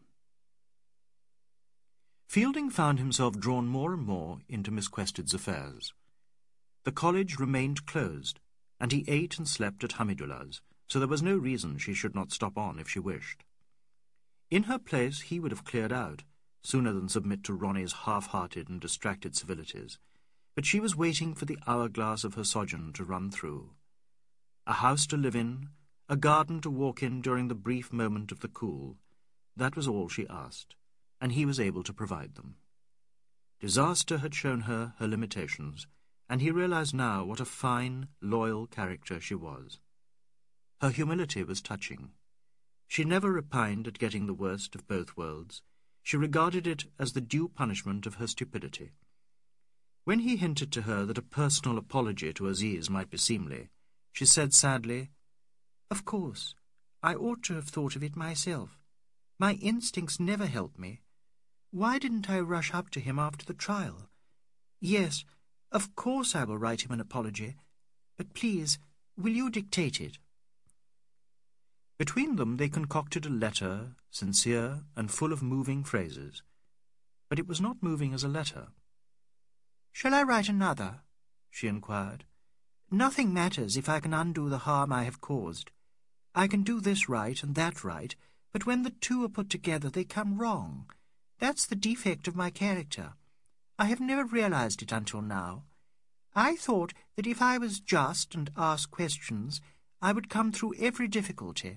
Fielding found himself drawn more and more into Miss Quested's affairs. The college remained closed, and he ate and slept at Hamidullah's, so there was no reason she should not stop on if she wished. In her place he would have cleared out, sooner than submit to Ronnie's half-hearted and distracted civilities, but she was waiting for the hourglass of her sojourn to run through. A house to live in, a garden to walk in during the brief moment of the cool, that was all she asked, and he was able to provide them. Disaster had shown her her limitations, and he realized now what a fine, loyal character she was. Her humility was touching. She never repined at getting the worst of both worlds. She regarded it as the due punishment of her stupidity. When he hinted to her that a personal apology to Aziz might be seemly, she said sadly, "Of course, I ought to have thought of it myself. My instincts never helped me. Why didn't I rush up to him after the trial? Yes, of course I will write him an apology, but please, will you dictate it?" Between them they concocted a letter, sincere and full of moving phrases. But it was not moving as a letter. "Shall I write another?" she inquired. "Nothing matters if I can undo the harm I have caused. I can do this right and that right, but when the two are put together they come wrong. That's the defect of my character. I have never realized it until now. I thought that if I was just and asked questions, I would come through every difficulty."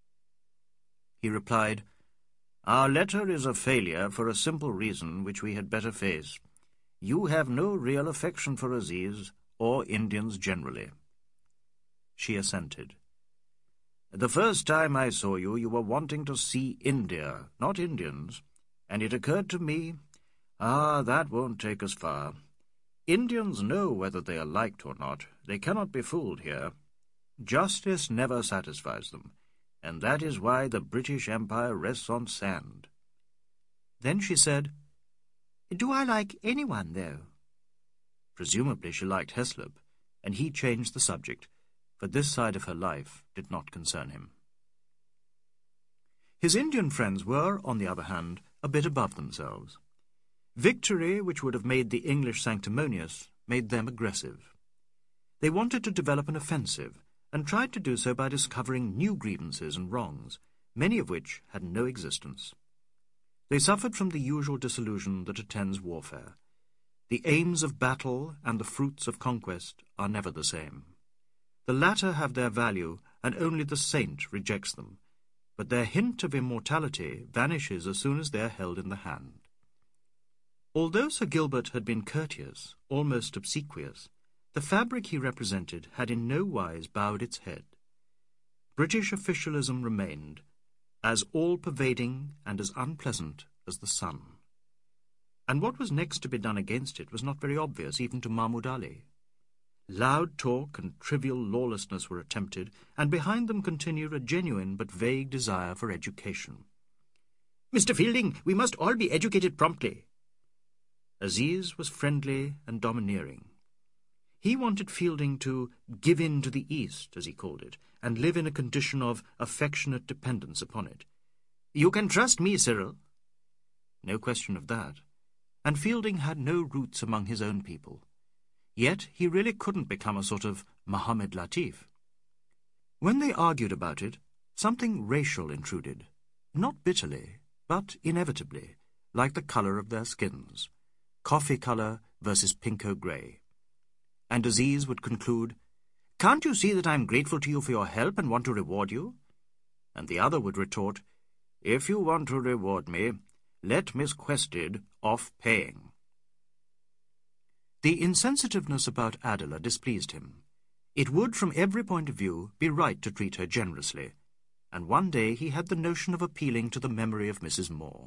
He replied, "Our letter is a failure for a simple reason which we had better face. You have no real affection for Aziz, or Indians generally." She assented. "The first time I saw you, you were wanting to see India, not Indians, and it occurred to me, ah, that won't take us far. Indians know whether they are liked or not. They cannot be fooled here. Justice never satisfies them, and that is why the British Empire rests on sand." Then she said, "Do I like anyone, though?" Presumably she liked Heslop, and he changed the subject, for this side of her life did not concern him. His Indian friends were, on the other hand, a bit above themselves. Victory, which would have made the English sanctimonious, made them aggressive. They wanted to develop an offensive, and tried to do so by discovering new grievances and wrongs, many of which had no existence. They suffered from the usual disillusion that attends warfare. The aims of battle and the fruits of conquest are never the same. The latter have their value, and only the saint rejects them, but their hint of immortality vanishes as soon as they are held in the hand. Although Sir Gilbert had been courteous, almost obsequious, the fabric he represented had in no wise bowed its head. British officialism remained, as all-pervading and as unpleasant as the sun. And what was next to be done against it was not very obvious even to Mahmud Ali. Loud talk and trivial lawlessness were attempted, and behind them continued a genuine but vague desire for education. "Mister Fielding, we must all be educated promptly." Aziz was friendly and domineering. He wanted Fielding to give in to the East, as he called it, and live in a condition of affectionate dependence upon it. "You can trust me, Cyril." No question of that. And Fielding had no roots among his own people. Yet he really couldn't become a sort of Mohammed Latif. When they argued about it, something racial intruded, not bitterly, but inevitably, like the colour of their skins, coffee colour versus pinko-grey. And Aziz would conclude, "Can't you see that I am grateful to you for your help and want to reward you?" And the other would retort, "If you want to reward me, let Miss Quested off paying." The insensitiveness about Adela displeased him. It would, from every point of view, be right to treat her generously, and one day he had the notion of appealing to the memory of Missus Moore.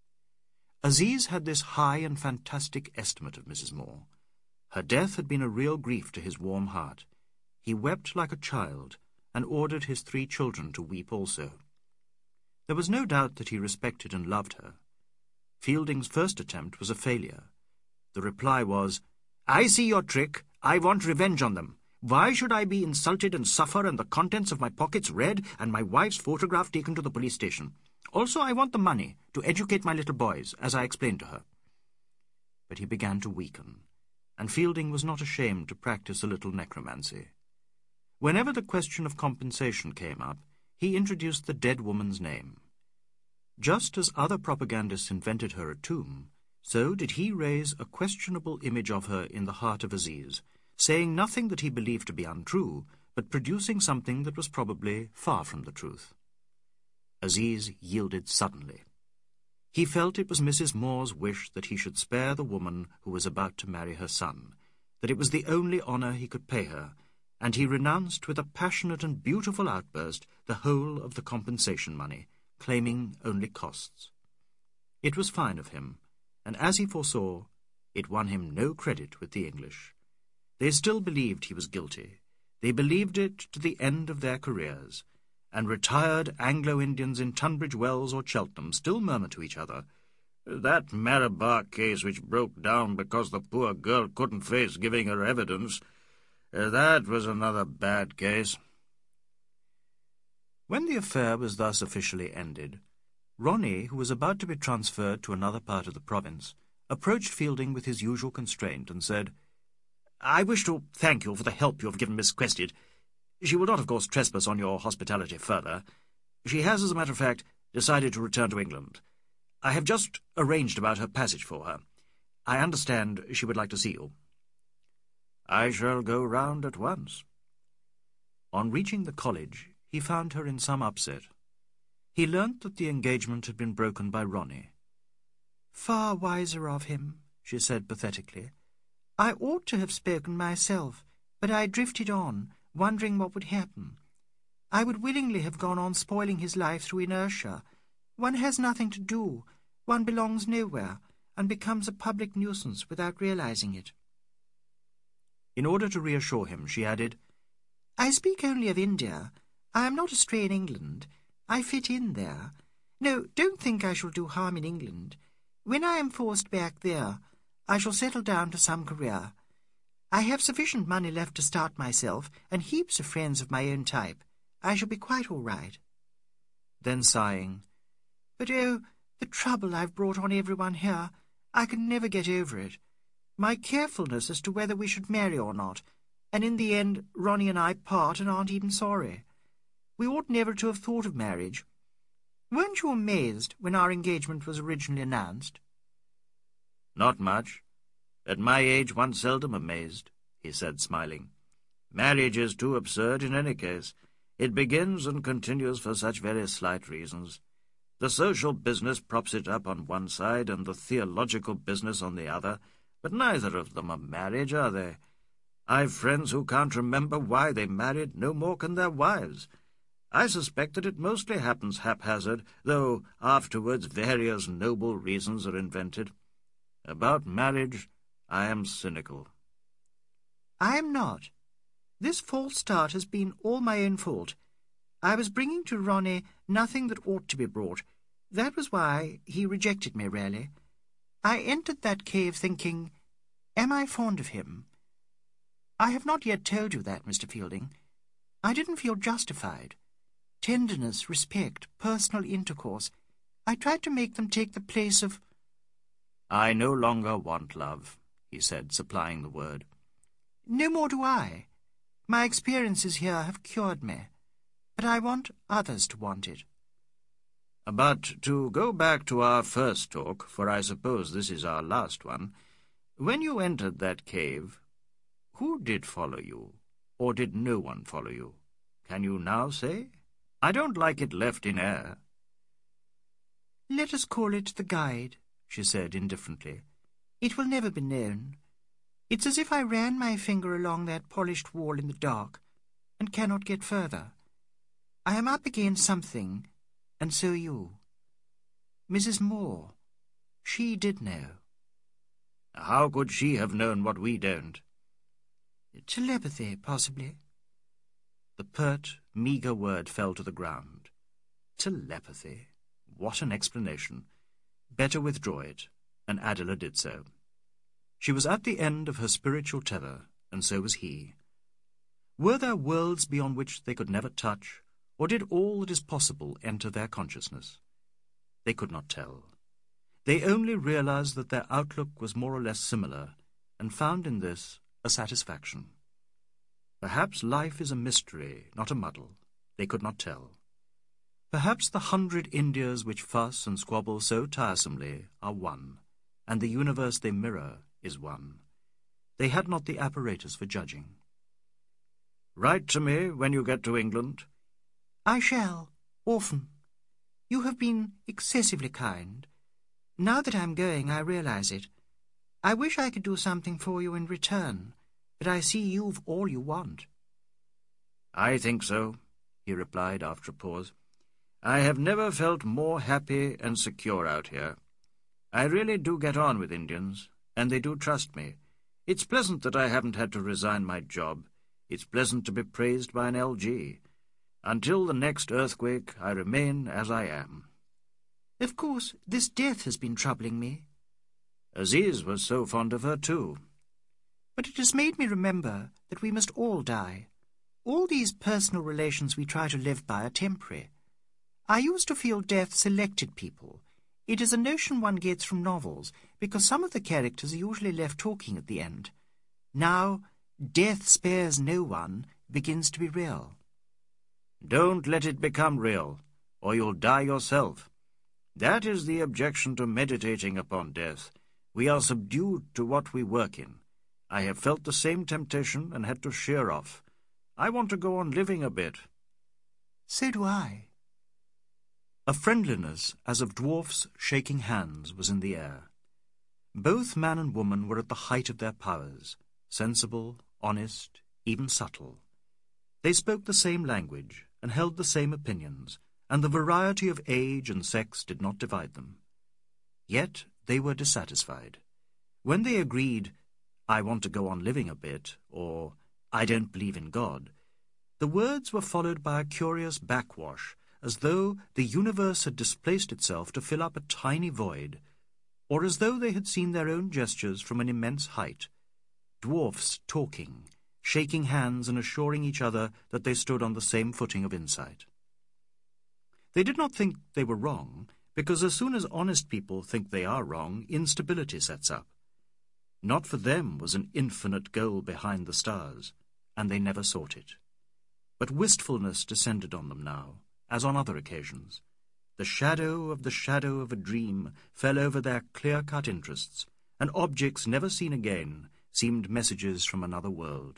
Aziz had this high and fantastic estimate of Missus Moore. Her death had been a real grief to his warm heart. He wept like a child, and ordered his three children to weep also. There was no doubt that he respected and loved her. Fielding's first attempt was a failure. The reply was, "I see your trick. I want revenge on them. Why should I be insulted and suffer and the contents of my pockets read and my wife's photograph taken to the police station? Also, I want the money to educate my little boys, as I explained to her." But he began to weaken, and Fielding was not ashamed to practice a little necromancy. Whenever the question of compensation came up, he introduced the dead woman's name. Just as other propagandists invented her a tomb, so did he raise a questionable image of her in the heart of Aziz, saying nothing that he believed to be untrue, but producing something that was probably far from the truth. Aziz yielded suddenly. He felt it was Missus Moore's wish that he should spare the woman who was about to marry her son, that it was the only honour he could pay her, and he renounced with a passionate and beautiful outburst the whole of the compensation money, claiming only costs. It was fine of him, and as he foresaw, it won him no credit with the English. They still believed he was guilty. They believed it to the end of their careers, and retired Anglo-Indians in Tunbridge Wells or Cheltenham still murmur to each other, "That Maryborough case which broke down because the poor girl couldn't face giving her evidence, uh, that was another bad case." When the affair was thus officially ended, Ronnie, who was about to be transferred to another part of the province, approached Fielding with his usual constraint and said, "I wish to thank you for the help you have given Miss Quested. She will not, of course, trespass on your hospitality further. She has, as a matter of fact, decided to return to England. I have just arranged about her passage for her. I understand she would like to see you." "I shall go round at once." On reaching the college, he found her in some upset. He learnt that the engagement had been broken by Ronnie. "Far wiser of him," she said pathetically. "I ought to have spoken myself, but I drifted on, wondering what would happen. I would willingly have gone on spoiling his life through inertia. One has nothing to do, one belongs nowhere, and becomes a public nuisance without realizing it." In order to reassure him, she added, "I speak only of India. I am not astray in England. I fit in there. No, don't think I shall do harm in England. When I am forced back there, I shall settle down to some career. I have sufficient money left to start myself, and heaps of friends of my own type. I shall be quite all right." Then sighing, "But oh, the trouble I've brought on everyone here. I can never get over it. My carefulness as to whether we should marry or not, and in the end Ronnie and I part and aren't even sorry. We ought never to have thought of marriage. Weren't you amazed when our engagement was originally announced?" "Not much. At my age one's seldom amazed," he said, smiling. "Marriage is too absurd in any case. It begins and continues for such very slight reasons. The social business props it up on one side and the theological business on the other, but neither of them are marriage, are they? I've friends who can't remember why they married, no more can their wives. I suspect that it mostly happens haphazard, though afterwards various noble reasons are invented. About marriage, I am cynical." I am not. This false start has been all my own fault. I was bringing to Ronnie nothing that ought to be brought. That was why he rejected me, really. I entered that cave thinking, am I fond of him? I have not yet told you that, Mister Fielding. I didn't feel justified. Tenderness, respect, personal intercourse. I tried to make them take the place of... I no longer want love, he said, supplying the word. No more do I. My experiences here have cured me, but I want others to want it. But to go back to our first talk, for I suppose this is our last one, when you entered that cave, who did follow you, or did no one follow you? Can you now say? I don't like it left in air. Let us call it the guide, she said indifferently. It will never be known. It's as if I ran my finger along that polished wall in the dark, and cannot get further. I am up against something, and so you. Missus Moore, she did know. How could she have known what we don't? Telepathy, possibly. The pert, meagre word fell to the ground. Telepathy. What an explanation. Better withdraw it, and Adela did so. She was at the end of her spiritual tether, and so was he. Were there worlds beyond which they could never touch, or did all that is possible enter their consciousness? They could not tell. They only realized that their outlook was more or less similar, and found in this a satisfaction. Perhaps life is a mystery, not a muddle. They could not tell. Perhaps the hundred Indias which fuss and squabble so tiresomely are one, and the universe they mirror is one. They had not the apparatus for judging. Write to me when you get to England. I shall, often. You have been excessively kind. Now that I'm going, I realize it. I wish I could do something for you in return, but I see you've all you want. I think so, he replied after a pause. I have never felt more happy and secure out here. I really do get on with Indians, and they do trust me. It's pleasant that I haven't had to resign my job. It's pleasant to be praised by an L G. Until the next earthquake, I remain as I am. Of course, this death has been troubling me. Aziz was so fond of her too. But it has made me remember that we must all die. All these personal relations we try to live by are temporary. I used to feel death selected people. It is a notion one gets from novels, because some of the characters are usually left talking at the end. Now, death spares no one begins to be real. Don't let it become real, or you'll die yourself. That is the objection to meditating upon death. We are subdued to what we work in. I have felt the same temptation and had to sheer off. I want to go on living a bit. So do I. A friendliness as of dwarfs shaking hands was in the air. Both man and woman were at the height of their powers, sensible, honest, even subtle. They spoke the same language and held the same opinions, and the variety of age and sex did not divide them. Yet they were dissatisfied. When they agreed, I want to go on living a bit, or I don't believe in God, the words were followed by a curious backwash, as though the universe had displaced itself to fill up a tiny void, or as though they had seen their own gestures from an immense height, dwarfs talking, shaking hands and assuring each other that they stood on the same footing of insight. They did not think they were wrong, because as soon as honest people think they are wrong, instability sets up. Not for them was an infinite goal behind the stars, and they never sought it. But wistfulness descended on them now, as on other occasions. The shadow of the shadow of a dream fell over their clear-cut interests, and objects never seen again seemed messages from another world.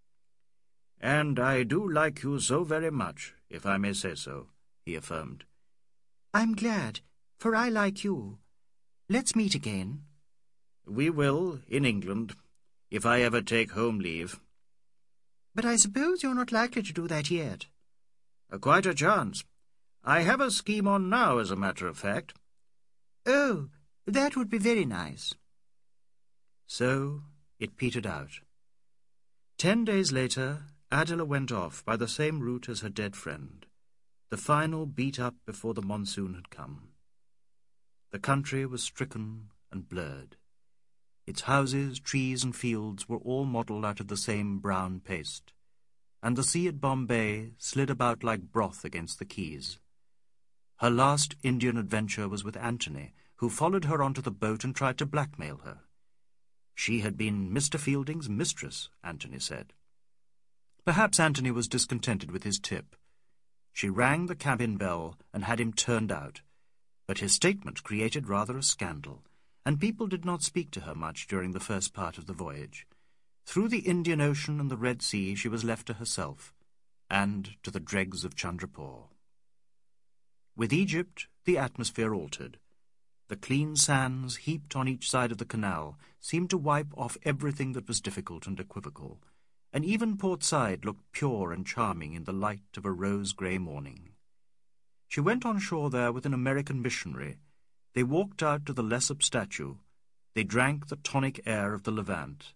"And I do like you so very much, if I may say so," he affirmed. "I'm glad, for I like you. Let's meet again." "We will, in England, if I ever take home leave." "But I suppose you're not likely to do that yet." Uh, "Quite a chance. I have a scheme on now, as a matter of fact." "Oh, that would be very nice." So it petered out. Ten days later, Adela went off by the same route as her dead friend. The final beat up before the monsoon had come. The country was stricken and blurred. Its houses, trees, and fields were all modelled out of the same brown paste, and the sea at Bombay slid about like broth against the quays. Her last Indian adventure was with Anthony, who followed her onto the boat and tried to blackmail her. She had been Mister Fielding's mistress, Anthony said. Perhaps Anthony was discontented with his tip. She rang the cabin bell and had him turned out, but his statement created rather a scandal, and people did not speak to her much during the first part of the voyage. Through the Indian Ocean and the Red Sea she was left to herself, and to the dregs of Chandrapore. With Egypt the atmosphere altered. The clean sands heaped on each side of the canal seemed to wipe off everything that was difficult and equivocal, and even Port Said looked pure and charming in the light of a rose-grey morning. She went on shore there with an American missionary. They walked out to the Lessup statue. They drank the tonic air of the Levant.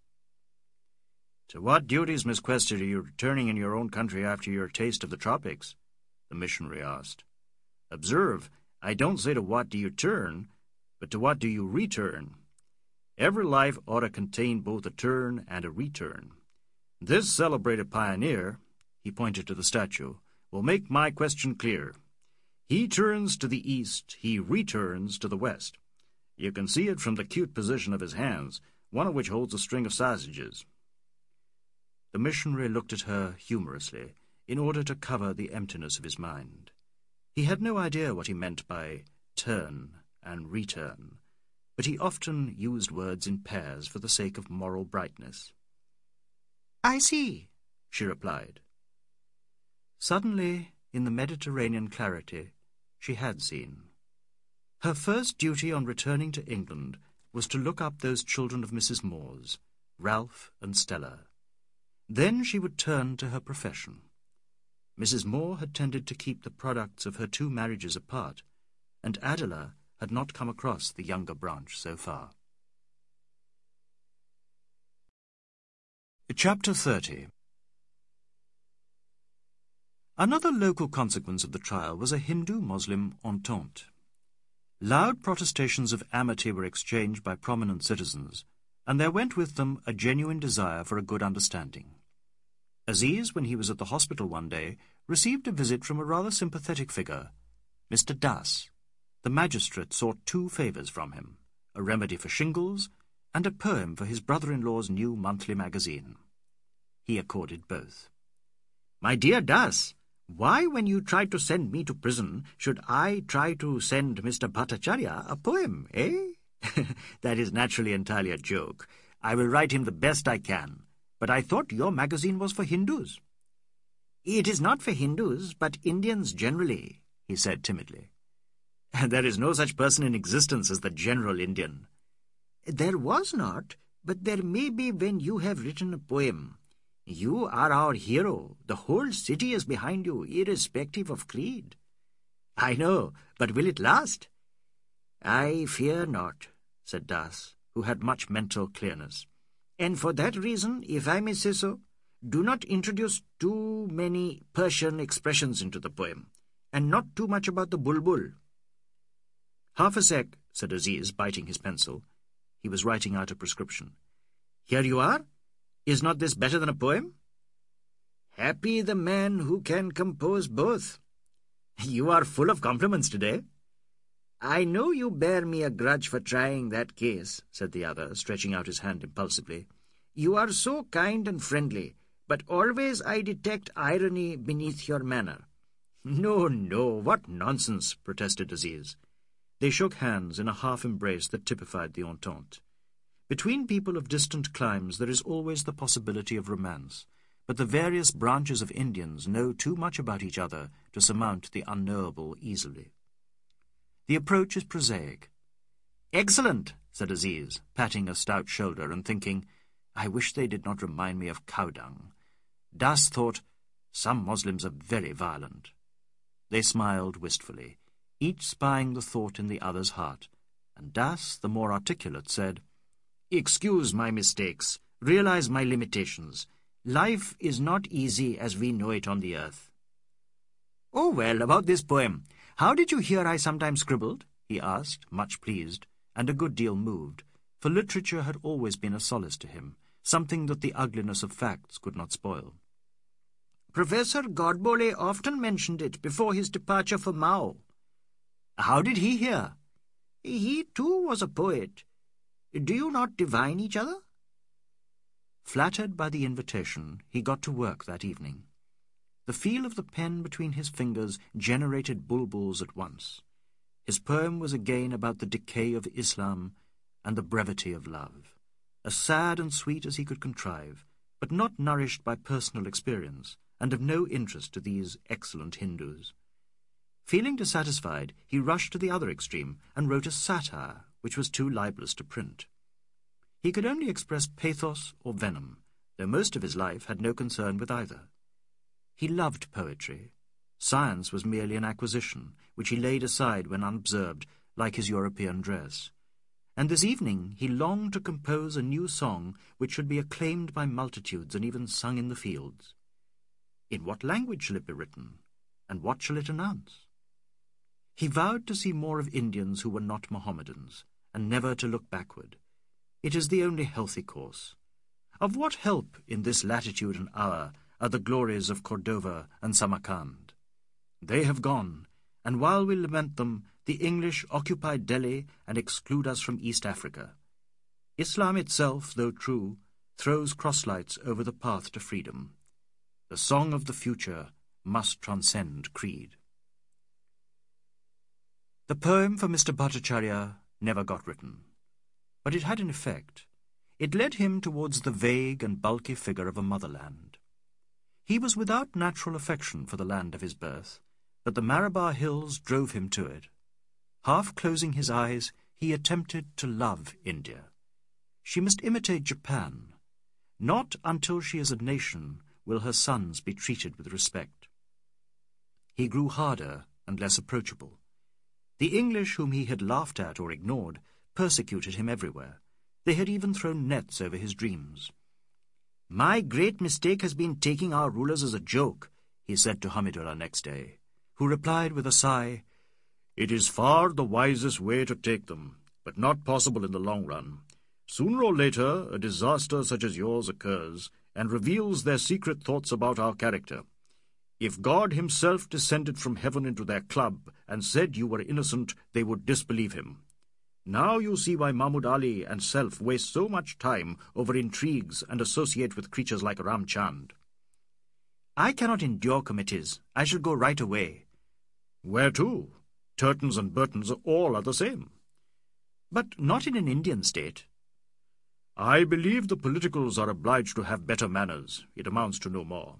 "To what duties, Miss Quester, are you returning in your own country after your taste of the tropics?" the missionary asked. "Observe, I don't say to what do you turn, but to what do you return? Every life ought to contain both a turn and a return. This celebrated pioneer," he pointed to the statue, "will make my question clear. He turns to the east, he returns to the west. You can see it from the cute position of his hands, one of which holds a string of sausages." The missionary looked at her humorously, in order to cover the emptiness of his mind. He had no idea what he meant by turn and return, but he often used words in pairs for the sake of moral brightness. "I see," she replied. Suddenly, in the Mediterranean clarity, she had seen. Her first duty on returning to England was to look up those children of Missus Moore's, Ralph and Stella. Then she would turn to her profession. Missus Moore had tended to keep the products of her two marriages apart, and Adela had not come across the younger branch so far. Chapter thirty. Another local consequence of the trial was a Hindu-Muslim entente. Loud protestations of amity were exchanged by prominent citizens, and there went with them a genuine desire for a good understanding. Aziz, when he was at the hospital one day, received a visit from a rather sympathetic figure. Mister Das. The magistrate sought two favours from him, a remedy for shingles and a poem for his brother-in-law's new monthly magazine. He accorded both. "My dear Das, why, when you tried to send me to prison, should I try to send Mister Bhattacharya a poem, eh? That is naturally entirely a joke. I will write him the best I can. But I thought your magazine was for Hindus." "It is not for Hindus, but Indians generally," he said timidly. "There is no such person in existence as the general Indian." "There was not, but there may be when you have written a poem. You are our hero. The whole city is behind you, irrespective of creed." "I know, but will it last?" "I fear not," said Das, who had much mental clearness. "And for that reason, if I may say so, do not introduce too many Persian expressions into the poem, and not too much about the bulbul." "Half a sec," said Aziz, biting his pencil. He was writing out a prescription. "Here you are. Is not this better than a poem?" "Happy the man who can compose both." "You are full of compliments today." "I know you bear me a grudge for trying that case," said the other, stretching out his hand impulsively. "You are so kind and friendly, but always I detect irony beneath your manner." "No, no, what nonsense," protested Aziz. They shook hands in a half-embrace that typified the entente. Between people of distant climes there is always the possibility of romance, but the various branches of Indians know too much about each other to surmount the unknowable easily. The approach is prosaic. "Excellent," said Aziz, patting a stout shoulder and thinking, "I wish they did not remind me of cow dung." Das thought, "Some Muslims are very violent." They smiled wistfully, each spying the thought in the other's heart, and Das, the more articulate, said, "Excuse my mistakes, realize my limitations. Life is not easy as we know it on the earth. "Oh, well, about this poem. How did you hear I sometimes scribbled?" he asked, much pleased, and a good deal moved, for literature had always been a solace to him, something that the ugliness of facts could not spoil. "Professor Godbole often mentioned it before his departure for Mao." "How did he hear?" "He, too, was a poet. Do you not divine each other?" Flattered by the invitation, he got to work that evening. The feel of the pen between his fingers generated bulbuls at once. His poem was again about the decay of Islam and the brevity of love, as sad and sweet as he could contrive, but not nourished by personal experience, and of no interest to these excellent Hindus. Feeling dissatisfied, he rushed to the other extreme and wrote a satire which was too libelous to print. He could only express pathos or venom, though most of his life had no concern with either. He loved poetry. Science was merely an acquisition, which he laid aside when unobserved, like his European dress. And this evening he longed to compose a new song which should be acclaimed by multitudes and even sung in the fields. In what language shall it be written, and what shall it announce? He vowed to see more of Indians who were not Mohammedans, and never to look backward. It is the only healthy course. Of what help in this latitude and hour are the glories of Cordova and Samarkand? They have gone, and while we lament them, the English occupy Delhi and exclude us from East Africa. Islam itself, though true, throws crosslights over the path to freedom. The song of the future must transcend creed. The poem for Mister Bhattacharya never got written, but it had an effect. It led him towards the vague and bulky figure of a motherland. He was without natural affection for the land of his birth, but the Malabar hills drove him to it. Half closing his eyes, he attempted to love India. She must imitate Japan. Not until she is a nation will her sons be treated with respect. He grew harder and less approachable. The English whom he had laughed at or ignored persecuted him everywhere. They had even thrown nets over his dreams. "My great mistake has been taking our rulers as a joke," he said to Hamidullah next day, who replied with a sigh, "It is far the wisest way to take them, but not possible in the long run. Sooner or later, a disaster such as yours occurs, and reveals their secret thoughts about our character. If God himself descended from heaven into their club and said you were innocent, they would disbelieve him. Now you see why Mahmud Ali and self waste so much time over intrigues and associate with creatures like Ram Chand." "I cannot endure committees. I shall go right away." "Where to? Turtons and Burtons all are the same." "But not in an Indian state." "I believe the politicals are obliged to have better manners. It amounts to no more."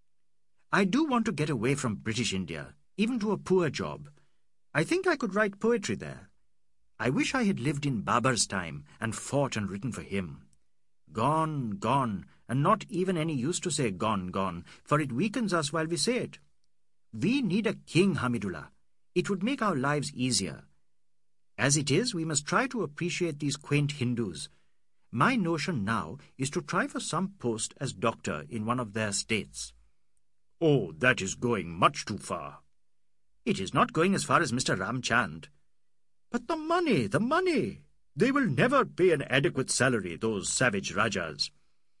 "I do want to get away from British India, even to a poor job. I think I could write poetry there. I wish I had lived in Babur's time and fought and written for him. Gone, gone, and not even any use to say gone, gone, for it weakens us while we say it. We need a king, Hamidullah. It would make our lives easier. As it is, we must try to appreciate these quaint Hindus. My notion now is to try for some post as doctor in one of their states." "Oh, that is going much too far." "It is not going as far as Mister Ram Chand." "But the money, the money! They will never pay an adequate salary, those savage Rajas."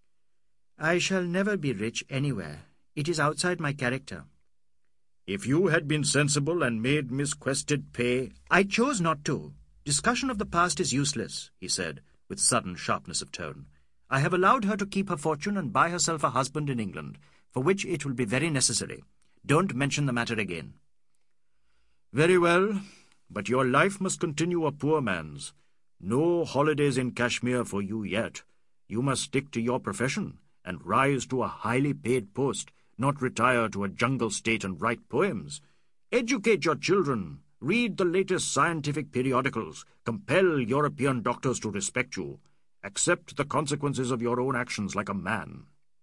"I shall never be rich anywhere. It is outside my character." "If you had been sensible and made Miss Quested pay—" "I chose not to. Discussion of the past is useless," he said, with sudden sharpness of tone. "I have allowed her to keep her fortune and buy herself a husband in England, for which it will be very necessary. Don't mention the matter again." "Very well, but your life must continue a poor man's. No holidays in Kashmir for you yet. You must stick to your profession and rise to a highly paid post, not retire to a jungle state and write poems. Educate your children, read the latest scientific periodicals, compel European doctors to respect you. Accept the consequences of your own actions like a man."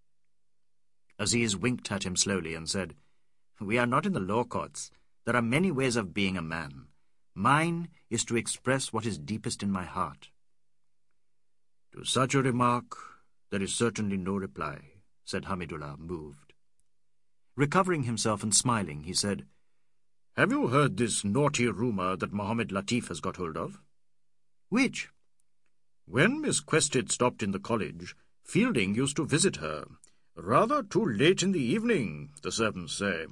Aziz winked at him slowly and said, "We are not in the law courts. There are many ways of being a man. Mine is to express what is deepest in my heart." "To such a remark there is certainly no reply," said Hamidullah, moved. Recovering himself and smiling, he said, "Have you heard this naughty rumour that Mohammed Latif has got hold of?" "Which?" "When Miss Quested stopped in the college, Fielding used to visit her. Rather too late in the evening, the servants say."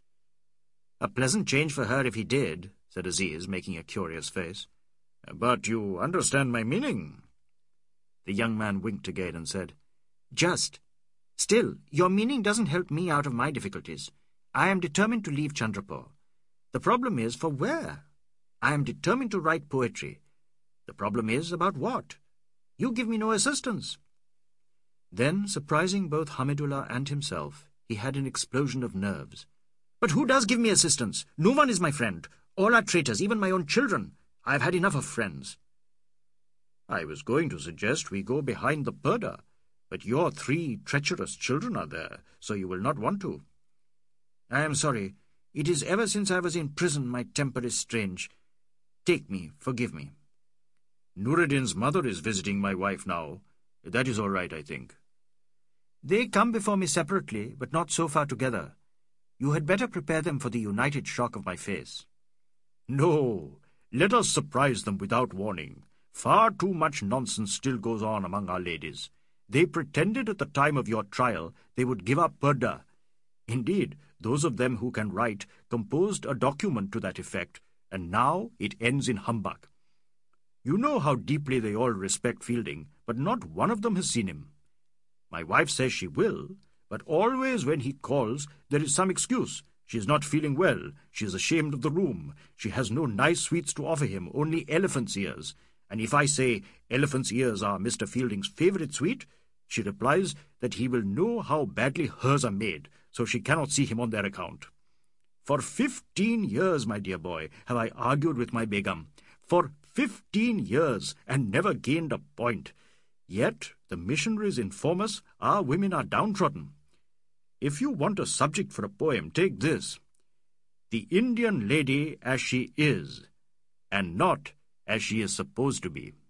"A pleasant change for her if he did," said Aziz, making a curious face. "But you understand my meaning?" The young man winked again and said, "Just. Still, your meaning doesn't help me out of my difficulties. I am determined to leave Chandrapur. The problem is, for where? I am determined to write poetry. The problem is, about what? You give me no assistance." Then, surprising both Hamidullah and himself, he had an explosion of nerves. "But who does give me assistance? No one is my friend. All are traitors, even my own children. I have had enough of friends." "I was going to suggest we go behind the purdah, but your three treacherous children are there, so you will not want to." "I am sorry. It is ever since I was in prison my temper is strange. Take me, forgive me." "Nuruddin's mother is visiting my wife now. That is all right, I think." "They come before me separately, but not so far together. You had better prepare them for the united shock of my face." "No, let us surprise them without warning. Far too much nonsense still goes on among our ladies. They pretended at the time of your trial they would give up purdah. Indeed, those of them who can write composed a document to that effect, and now it ends in humbug. You know how deeply they all respect Fielding, but not one of them has seen him. My wife says she will, but always when he calls there is some excuse. She is not feeling well, she is ashamed of the room, she has no nice sweets to offer him, only elephant's ears, and if I say elephant's ears are Mister Fielding's favourite sweet, she replies that he will know how badly hers are made, so she cannot see him on their account. For fifteen years, my dear boy, have I argued with my Begum. For fifteen years, and never gained a point. Yet the missionaries inform us our women are downtrodden. If you want a subject for a poem, take this: The Indian lady as she is, and not as she is supposed to be.